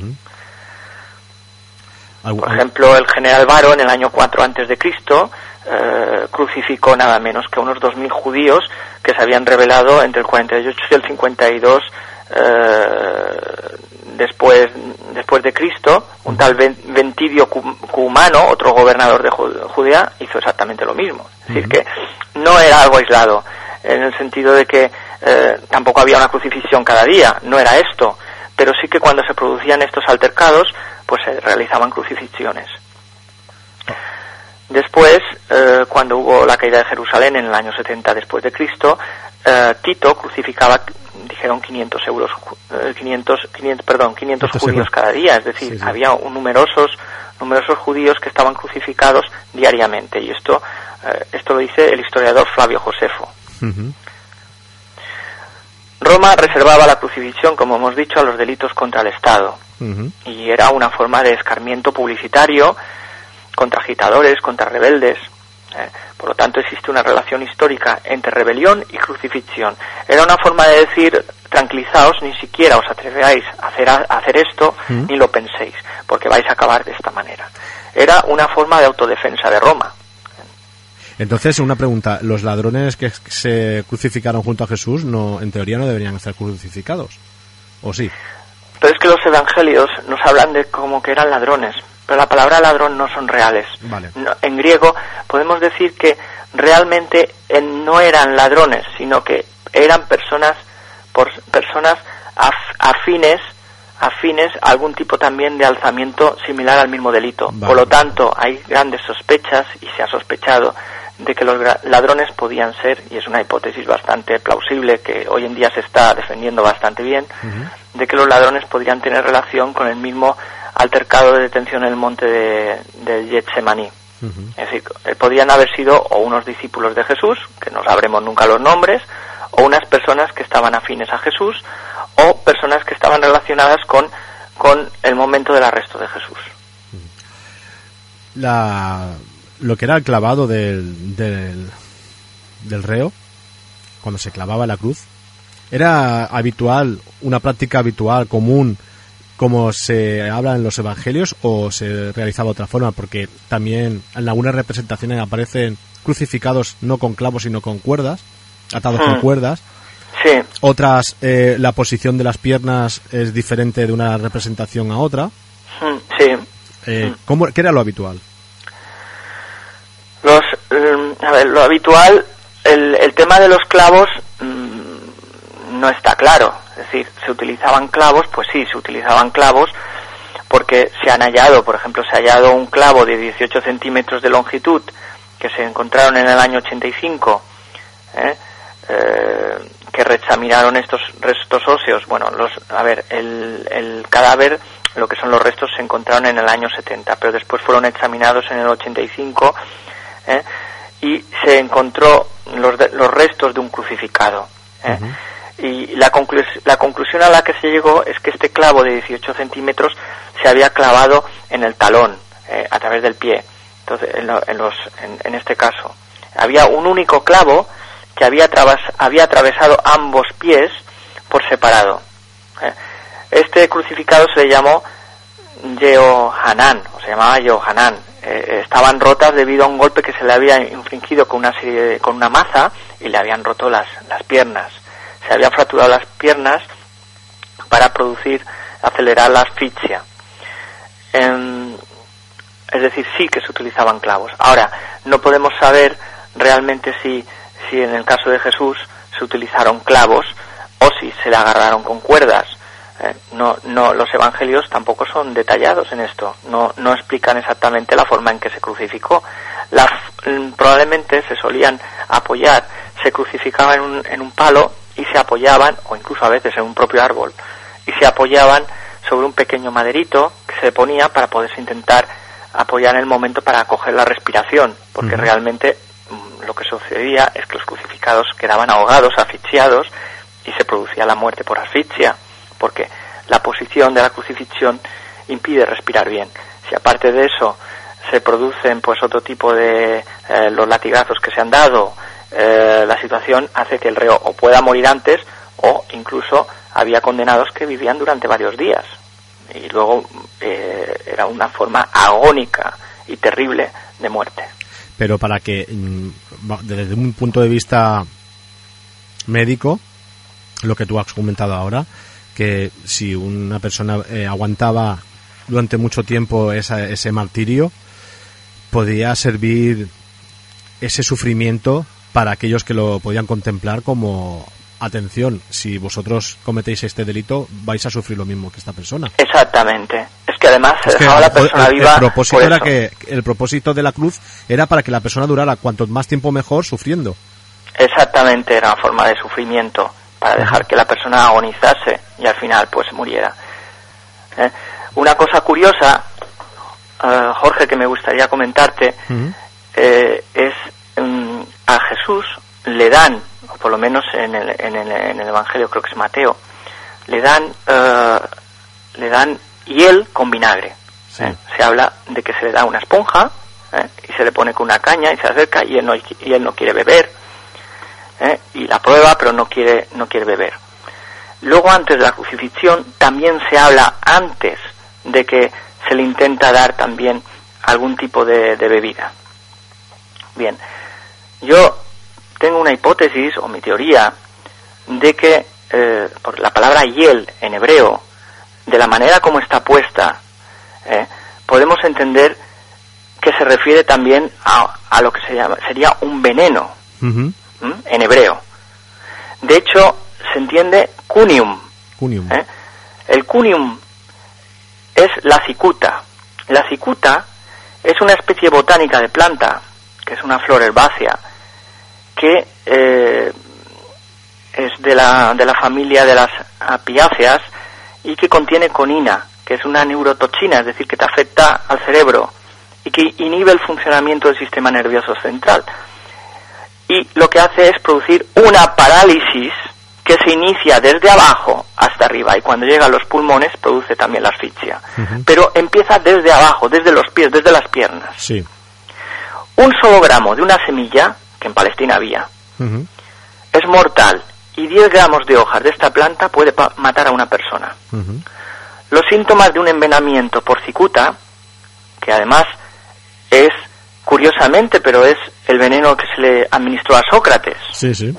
Por ejemplo, el general Varo en el año 4 antes de Cristo crucificó nada menos que unos 2.000 judíos que se habían rebelado entre el 48 y el 52 después de Cristo. Un tal Ventidio Cumano, otro gobernador de Judea, hizo exactamente lo mismo. Es decir, que no era algo aislado, en el sentido de que tampoco había una crucifixión cada día, no era esto, pero sí que cuando se producían estos altercados, pues se realizaban crucifixiones. Después, cuando hubo la caída de Jerusalén en el año 70 después de Cristo, Tito crucificaba, dijeron 500 judíos cada día, es decir, sí. Había numerosos judíos que estaban crucificados diariamente, y esto lo dice el historiador Flavio Josefo. Uh-huh. Roma reservaba la crucifixión, como hemos dicho, a los delitos contra el Estado, uh-huh. Y era una forma de escarmiento publicitario contra agitadores, contra rebeldes. Por lo tanto, existe una relación histórica entre rebelión y crucifixión. Era una forma de decir: tranquilizaos, ni siquiera os atreváis a hacer esto, ni lo penséis, porque vais a acabar de esta manera. Era una forma de autodefensa de Roma. Entonces, una pregunta: ¿los ladrones que se crucificaron junto a Jesús, en teoría no deberían ser crucificados? ¿O sí? Pero es que los evangelios nos hablan de como que eran ladrones, pero la palabra ladrón no son reales. Vale. No, en griego podemos decir que realmente no eran ladrones, sino que eran personas afines a algún tipo también de alzamiento similar al mismo delito. Vale. Por lo tanto, hay grandes sospechas, y se ha sospechado de que los ladrones podían ser, y es una hipótesis bastante plausible que hoy en día se está defendiendo bastante bien, uh-huh. de que los ladrones podrían tener relación con el mismo altercado de detención en el monte de Getsemaní. Uh-huh. Es decir, podrían haber sido o unos discípulos de Jesús, que no sabremos nunca los nombres, o unas personas que estaban afines a Jesús, o personas que estaban relacionadas con el momento del arresto de Jesús. Lo que era el clavado del reo, cuando se clavaba la cruz, ¿era habitual, una práctica habitual, común, como se habla en los evangelios, o se realizaba de otra forma? Porque también en algunas representaciones aparecen crucificados no con clavos sino con cuerdas, atados con cuerdas. Sí. Otras, la posición de las piernas es diferente de una representación a otra. Sí. ¿Qué era lo habitual? Lo habitual, el tema de los clavos no está claro. Es decir, ¿se utilizaban clavos? Pues sí, se utilizaban clavos, porque se han hallado, por ejemplo, se ha hallado un clavo de 18 centímetros de longitud que se encontraron en el año 85, que reexaminaron estos restos óseos. Bueno, el cadáver, lo que son los restos, se encontraron en el año 70, pero después fueron examinados en el 85, y se encontró los restos de un crucificado. Uh-huh. Y la conclusión a la que se llegó es que este clavo de 18 centímetros se había clavado en el talón, a través del pie. Entonces, en este caso, había un único clavo que había atravesado ambos pies por separado. Este crucificado se le llamó Yehohanán, o se llamaba Yehohanán. Estaban rotas debido a un golpe que se le había infligido con una maza, y le habían roto las piernas. Se habían fracturado las piernas para acelerar la asfixia. Es decir, sí que se utilizaban clavos. Ahora, no podemos saber realmente si en el caso de Jesús se utilizaron clavos o si se le agarraron con cuerdas. No, los evangelios tampoco son detallados en esto. No explican exactamente la forma en que se crucificó. Probablemente se solían apoyar, se crucificaban en un palo y se apoyaban, o incluso a veces en un propio árbol, y se apoyaban sobre un pequeño maderito que se ponía para poderse intentar apoyar en el momento para coger la respiración, porque realmente lo que sucedía es que los crucificados quedaban ahogados, asfixiados, y se producía la muerte por asfixia, porque la posición de la crucifixión impide respirar bien. Si aparte de eso se producen pues otro tipo de los latigazos que se han dado, la situación hace que el reo o pueda morir antes, o incluso había condenados que vivían durante varios días, y luego era una forma agónica y terrible de muerte. Pero para que, desde un punto de vista médico, lo que tú has comentado ahora, que si una persona aguantaba durante mucho tiempo ese martirio, podía servir ese sufrimiento para aquellos que lo podían contemplar como atención, si vosotros cometéis este delito, vais a sufrir lo mismo que esta persona. Exactamente. Es que además se dejaba a la persona viva. El propósito de la cruz era para que la persona durara cuanto más tiempo mejor sufriendo. Exactamente, era una forma de sufrimiento, para dejar que la persona agonizase y al final pues muriera. Una cosa curiosa, Jorge, que me gustaría comentarte, es a Jesús le dan, o por lo menos en el Evangelio, creo que es Mateo, le dan hiel con vinagre. Sí. Se habla de que se le da una esponja y se le pone con una caña y se acerca y él no quiere beber, y la prueba, pero no quiere beber. Luego, antes de la crucifixión, también se habla antes de que se le intenta dar también algún tipo de bebida. Bien, yo tengo una hipótesis o mi teoría de que por la palabra hiel en hebreo, de la manera como está puesta, podemos entender que se refiere también a lo que sería un veneno en hebreo. De hecho, se entiende cunium. El cunium es la cicuta. La cicuta es una especie botánica de planta, que es una flor herbácea, que es de la familia de las apiáceas y que contiene conina, que es una neurotoxina, es decir, que te afecta al cerebro y que inhibe el funcionamiento del sistema nervioso central. Y lo que hace es producir una parálisis que se inicia desde abajo hasta arriba, y cuando llega a los pulmones produce también la asfixia. Pero empieza desde abajo, desde los pies, desde las piernas. Sí. 1 solo gramo de una semilla, que en Palestina había, es mortal, y 10 gramos de hojas de esta planta puede matar a una persona. Los síntomas de un envenenamiento por cicuta, que además es, curiosamente, pero es el veneno que se le administró a Sócrates. Sí.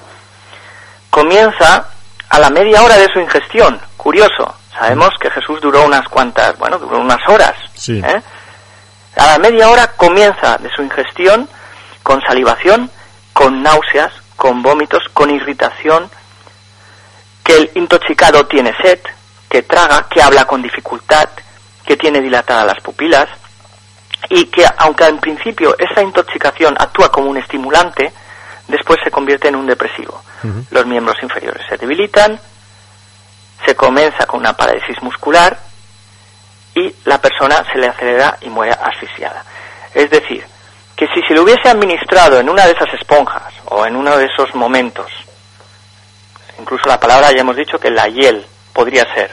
Comienza a la media hora de su ingestión. Curioso. Sabemos que Jesús duró unas horas. Sí. A la media hora comienza de su ingestión con salivación, con náuseas, con vómitos, con irritación, que el intoxicado tiene sed, que traga, que habla con dificultad, que tiene dilatadas las pupilas, y que aunque en principio esa intoxicación actúa como un estimulante, después se convierte en un depresivo. Los miembros inferiores se debilitan, se comienza con una parálisis muscular y la persona se le acelera y muere asfixiada. Es decir, que si se le hubiese administrado en una de esas esponjas o en uno de esos momentos, incluso la palabra ya hemos dicho que la hiel podría ser,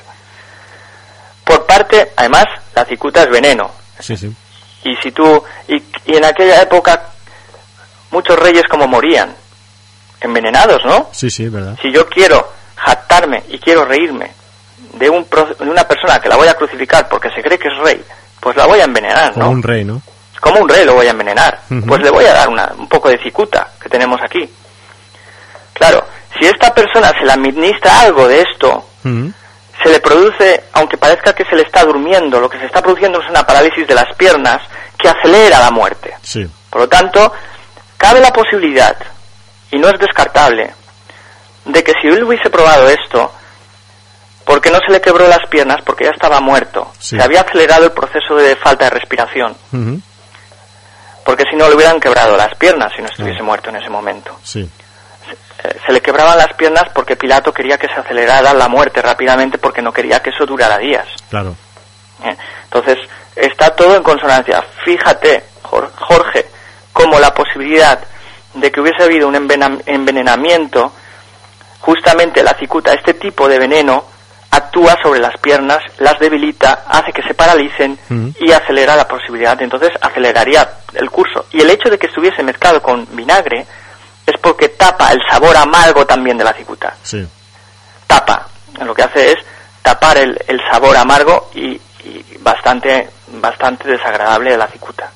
por parte, además la cicuta es veneno. Sí. Y si tú, y en aquella época muchos reyes como morían envenenados, ¿no? Sí, verdad. Si yo quiero jactarme y quiero reírme de una persona que la voy a crucificar porque se cree que es rey, pues la voy a envenenar, ¿no? Como un rey, ¿no? Como un rey lo voy a envenenar. Pues le voy a dar un poco de cicuta que tenemos aquí. Claro, si esta persona se le administra algo de esto, se le produce, aunque parezca que se le está durmiendo, lo que se está produciendo es una parálisis de las piernas que acelera la muerte. Sí. Por lo tanto, cabe la posibilidad, y no es descartable, de que si él hubiese probado esto, porque no se le quebró las piernas, porque ya estaba muerto, se había acelerado el proceso de falta de respiración, porque si no le hubieran quebrado las piernas si no estuviese muerto en ese momento. Sí. Se le quebraban las piernas porque Pilato quería que se acelerara la muerte rápidamente, porque no quería que eso durara días. Claro. Entonces, está todo en consonancia. Fíjate, Jorge, como la posibilidad de que hubiese habido un envenenamiento, justamente la cicuta, este tipo de veneno, actúa sobre las piernas, las debilita, hace que se paralicen y acelera la posibilidad. Entonces aceleraría el curso. Y el hecho de que estuviese mezclado con vinagre es porque tapa el sabor amargo también de la cicuta. Sí. Tapa. Lo que hace es tapar el sabor amargo y bastante desagradable de la cicuta.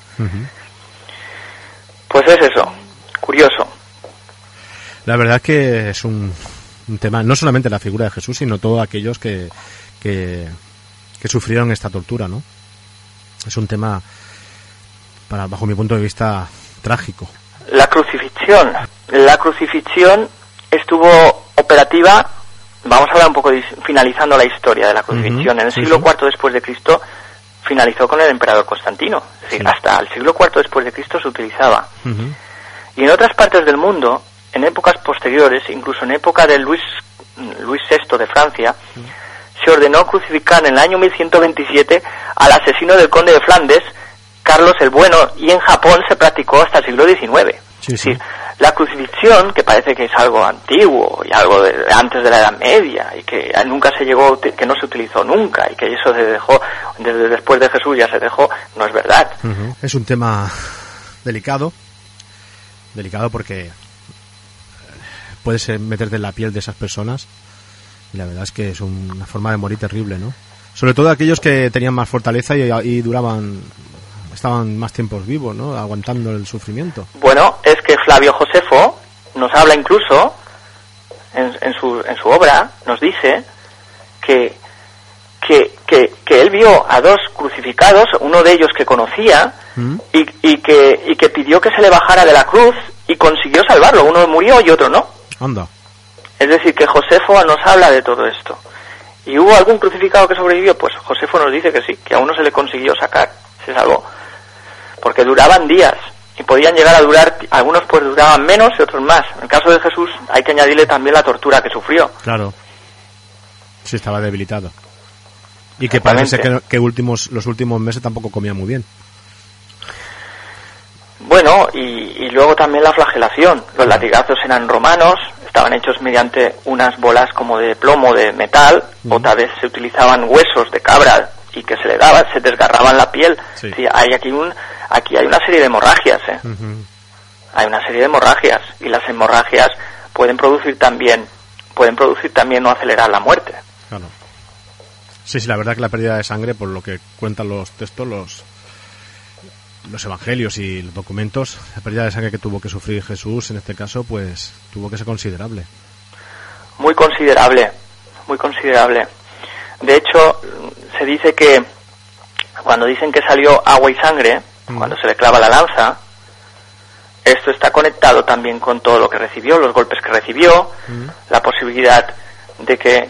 Pues es eso. Curioso. La verdad que es un tema, no solamente la figura de Jesús, sino todos aquellos que sufrieron esta tortura, ¿no? Es un tema, bajo mi punto de vista, trágico. La crucifixión estuvo operativa, vamos a hablar un poco finalizando la historia de la crucifixión. En el siglo IV después de Cristo finalizó con el emperador Constantino. Es decir, hasta el siglo IV después de Cristo se utilizaba. Y en otras partes del mundo, en épocas posteriores, incluso en época de Luis VI de Francia, se ordenó crucificar en el año 1127 al asesino del conde de Flandes, Carlos el Bueno, y en Japón se practicó hasta el siglo XIX. Es decir, la crucifixión, que parece que es algo antiguo y algo de antes de la Edad Media y que nunca se llegó, que no se utilizó nunca y que eso se dejó desde después de Jesús, ya se dejó, no es verdad. Es un tema delicado porque puedes meterte en la piel de esas personas y la verdad es que es una forma de morir terrible, ¿no? Sobre todo aquellos que tenían más fortaleza y estaban más tiempos vivos, ¿no? Aguantando el sufrimiento. Bueno, es que Flavio Josefo nos habla incluso en su obra, nos dice que él vio a dos crucificados, uno de ellos que conocía y que pidió que se le bajara de la cruz y consiguió salvarlo. Uno murió y otro no. Anda. Es decir, que Josefo nos habla de todo esto. ¿Y hubo algún crucificado que sobrevivió? Pues Josefo nos dice que sí, que a uno se le consiguió sacar, se salvó. Porque duraban días y podían llegar a durar, algunos pues duraban menos y otros más. En el caso de Jesús hay que añadirle también la tortura que sufrió. Claro. Sí, estaba debilitado. Y que parece que los últimos meses tampoco comía muy bien. Bueno, y luego también la flagelación. Los latigazos eran romanos, estaban hechos mediante unas bolas como de plomo, de metal, otra vez se utilizaban huesos de cabra y que se le daba, se desgarraban la piel. Sí. Sí, aquí hay una serie de hemorragias, Hay una serie de hemorragias y las hemorragias pueden producir también o acelerar la muerte. Claro. Sí, la verdad que la pérdida de sangre, por lo que cuentan los textos, los evangelios y los documentos, la pérdida de sangre que tuvo que sufrir Jesús en este caso, pues tuvo que ser considerable. Muy considerable, muy considerable. De hecho, se dice que cuando dicen que salió agua y sangre, cuando se le clava la lanza, esto está conectado también con todo lo que recibió, los golpes que recibió, la posibilidad de que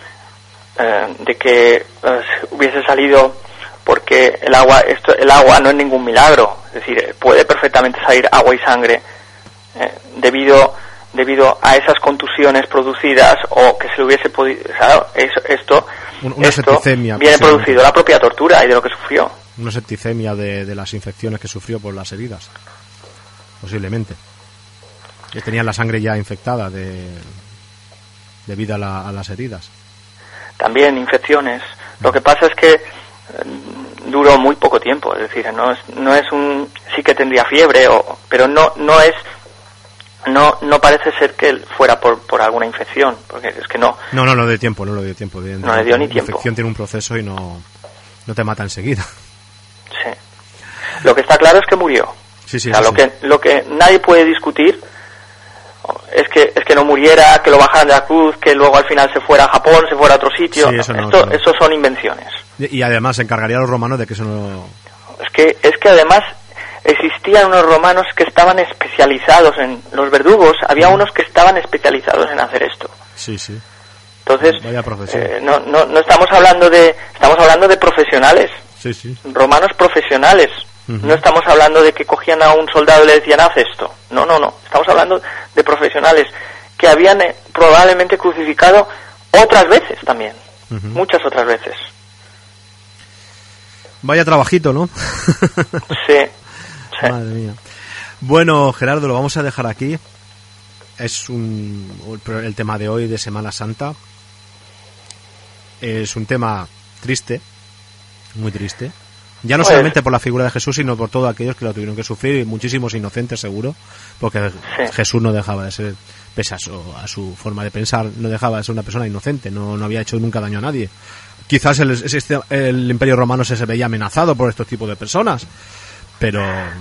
hubiese salido, porque el agua no es ningún milagro, es decir, puede perfectamente salir agua y sangre debido a esas contusiones producidas o que se le hubiese podido, claro, esto viene producido la propia tortura y de lo que sufrió. Una septicemia de las infecciones que sufrió por las heridas, posiblemente. Que tenían la sangre ya infectada debido a las heridas. También infecciones. Lo que pasa es que duró muy poco tiempo, es decir, no es sí que tendría fiebre, pero no parece ser que él fuera por alguna infección, porque es que no le dio tiempo. No le dio ni tiempo. La infección tiene un proceso y no te mata enseguida. Sí. Lo que está claro es que murió. Sí, o sea, lo que nadie puede discutir es que no muriera, que lo bajaran de la cruz, que luego al final se fuera a Japón, se fuera a otro sitio. Sí, eso son invenciones. Y además se encargaría a los romanos de que eso no... Es que además existían unos romanos que estaban especializados en los verdugos, había unos que estaban especializados en hacer esto. Sí. Entonces, vaya profesión. No estamos hablando de profesionales. Sí. Romanos profesionales. No estamos hablando de que cogían a un soldado y le decían haz esto. No. Estamos hablando de profesionales que habían probablemente crucificado otras veces también. Muchas otras veces. Vaya trabajito, ¿no? Sí. Madre mía. Bueno, Gerardo, lo vamos a dejar aquí. Es el tema de hoy de Semana Santa. Es un tema triste, muy triste. Ya no solamente por la figura de Jesús, sino por todos aquellos que lo tuvieron que sufrir, y muchísimos inocentes seguro, porque Jesús no dejaba de ser, pese a su forma de pensar, no dejaba de ser una persona inocente, no había hecho nunca daño a nadie. Quizás el Imperio Romano se veía amenazado por estos tipos de personas, pero...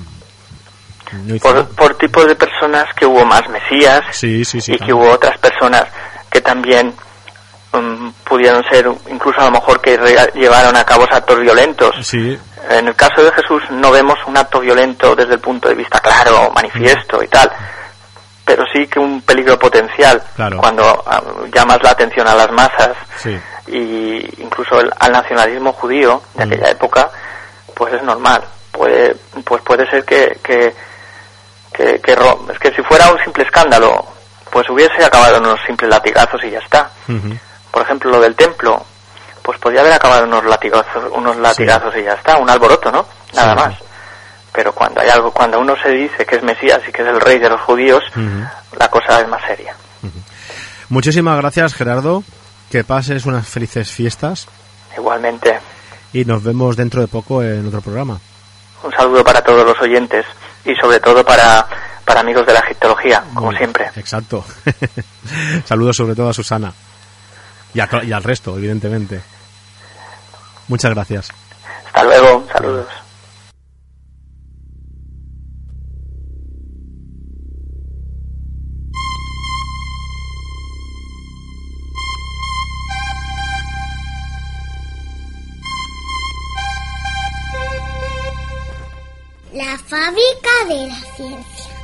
Por tipos de personas que hubo más mesías, y también. Que hubo otras personas que también pudieron ser, incluso a lo mejor que llevaron a cabo actos violentos. Sí. En el caso de Jesús no vemos un acto violento desde el punto de vista claro, manifiesto y tal, pero sí que un peligro potencial. Claro. Cuando llamas la atención a las masas, sí, y incluso al nacionalismo judío de aquella época, pues es normal. Puede ser que es que si fuera un simple escándalo, pues hubiese acabado en unos simples latigazos y ya está. Por ejemplo, lo del templo, pues podría haber acabado en unos latigazos y ya está, un alboroto, ¿no? Nada más. Pero cuando hay algo, cuando uno se dice que es Mesías y que es el rey de los judíos, la cosa es más seria. Muchísimas gracias, Gerardo. Que pases unas felices fiestas. Igualmente. Y nos vemos dentro de poco en otro programa. Un saludo para todos los oyentes y sobre todo para amigos de la egiptología, como siempre. Exacto. Saludos sobre todo a Susana y al resto, evidentemente. Muchas gracias. Hasta luego, saludos. La fábrica de la ciencia.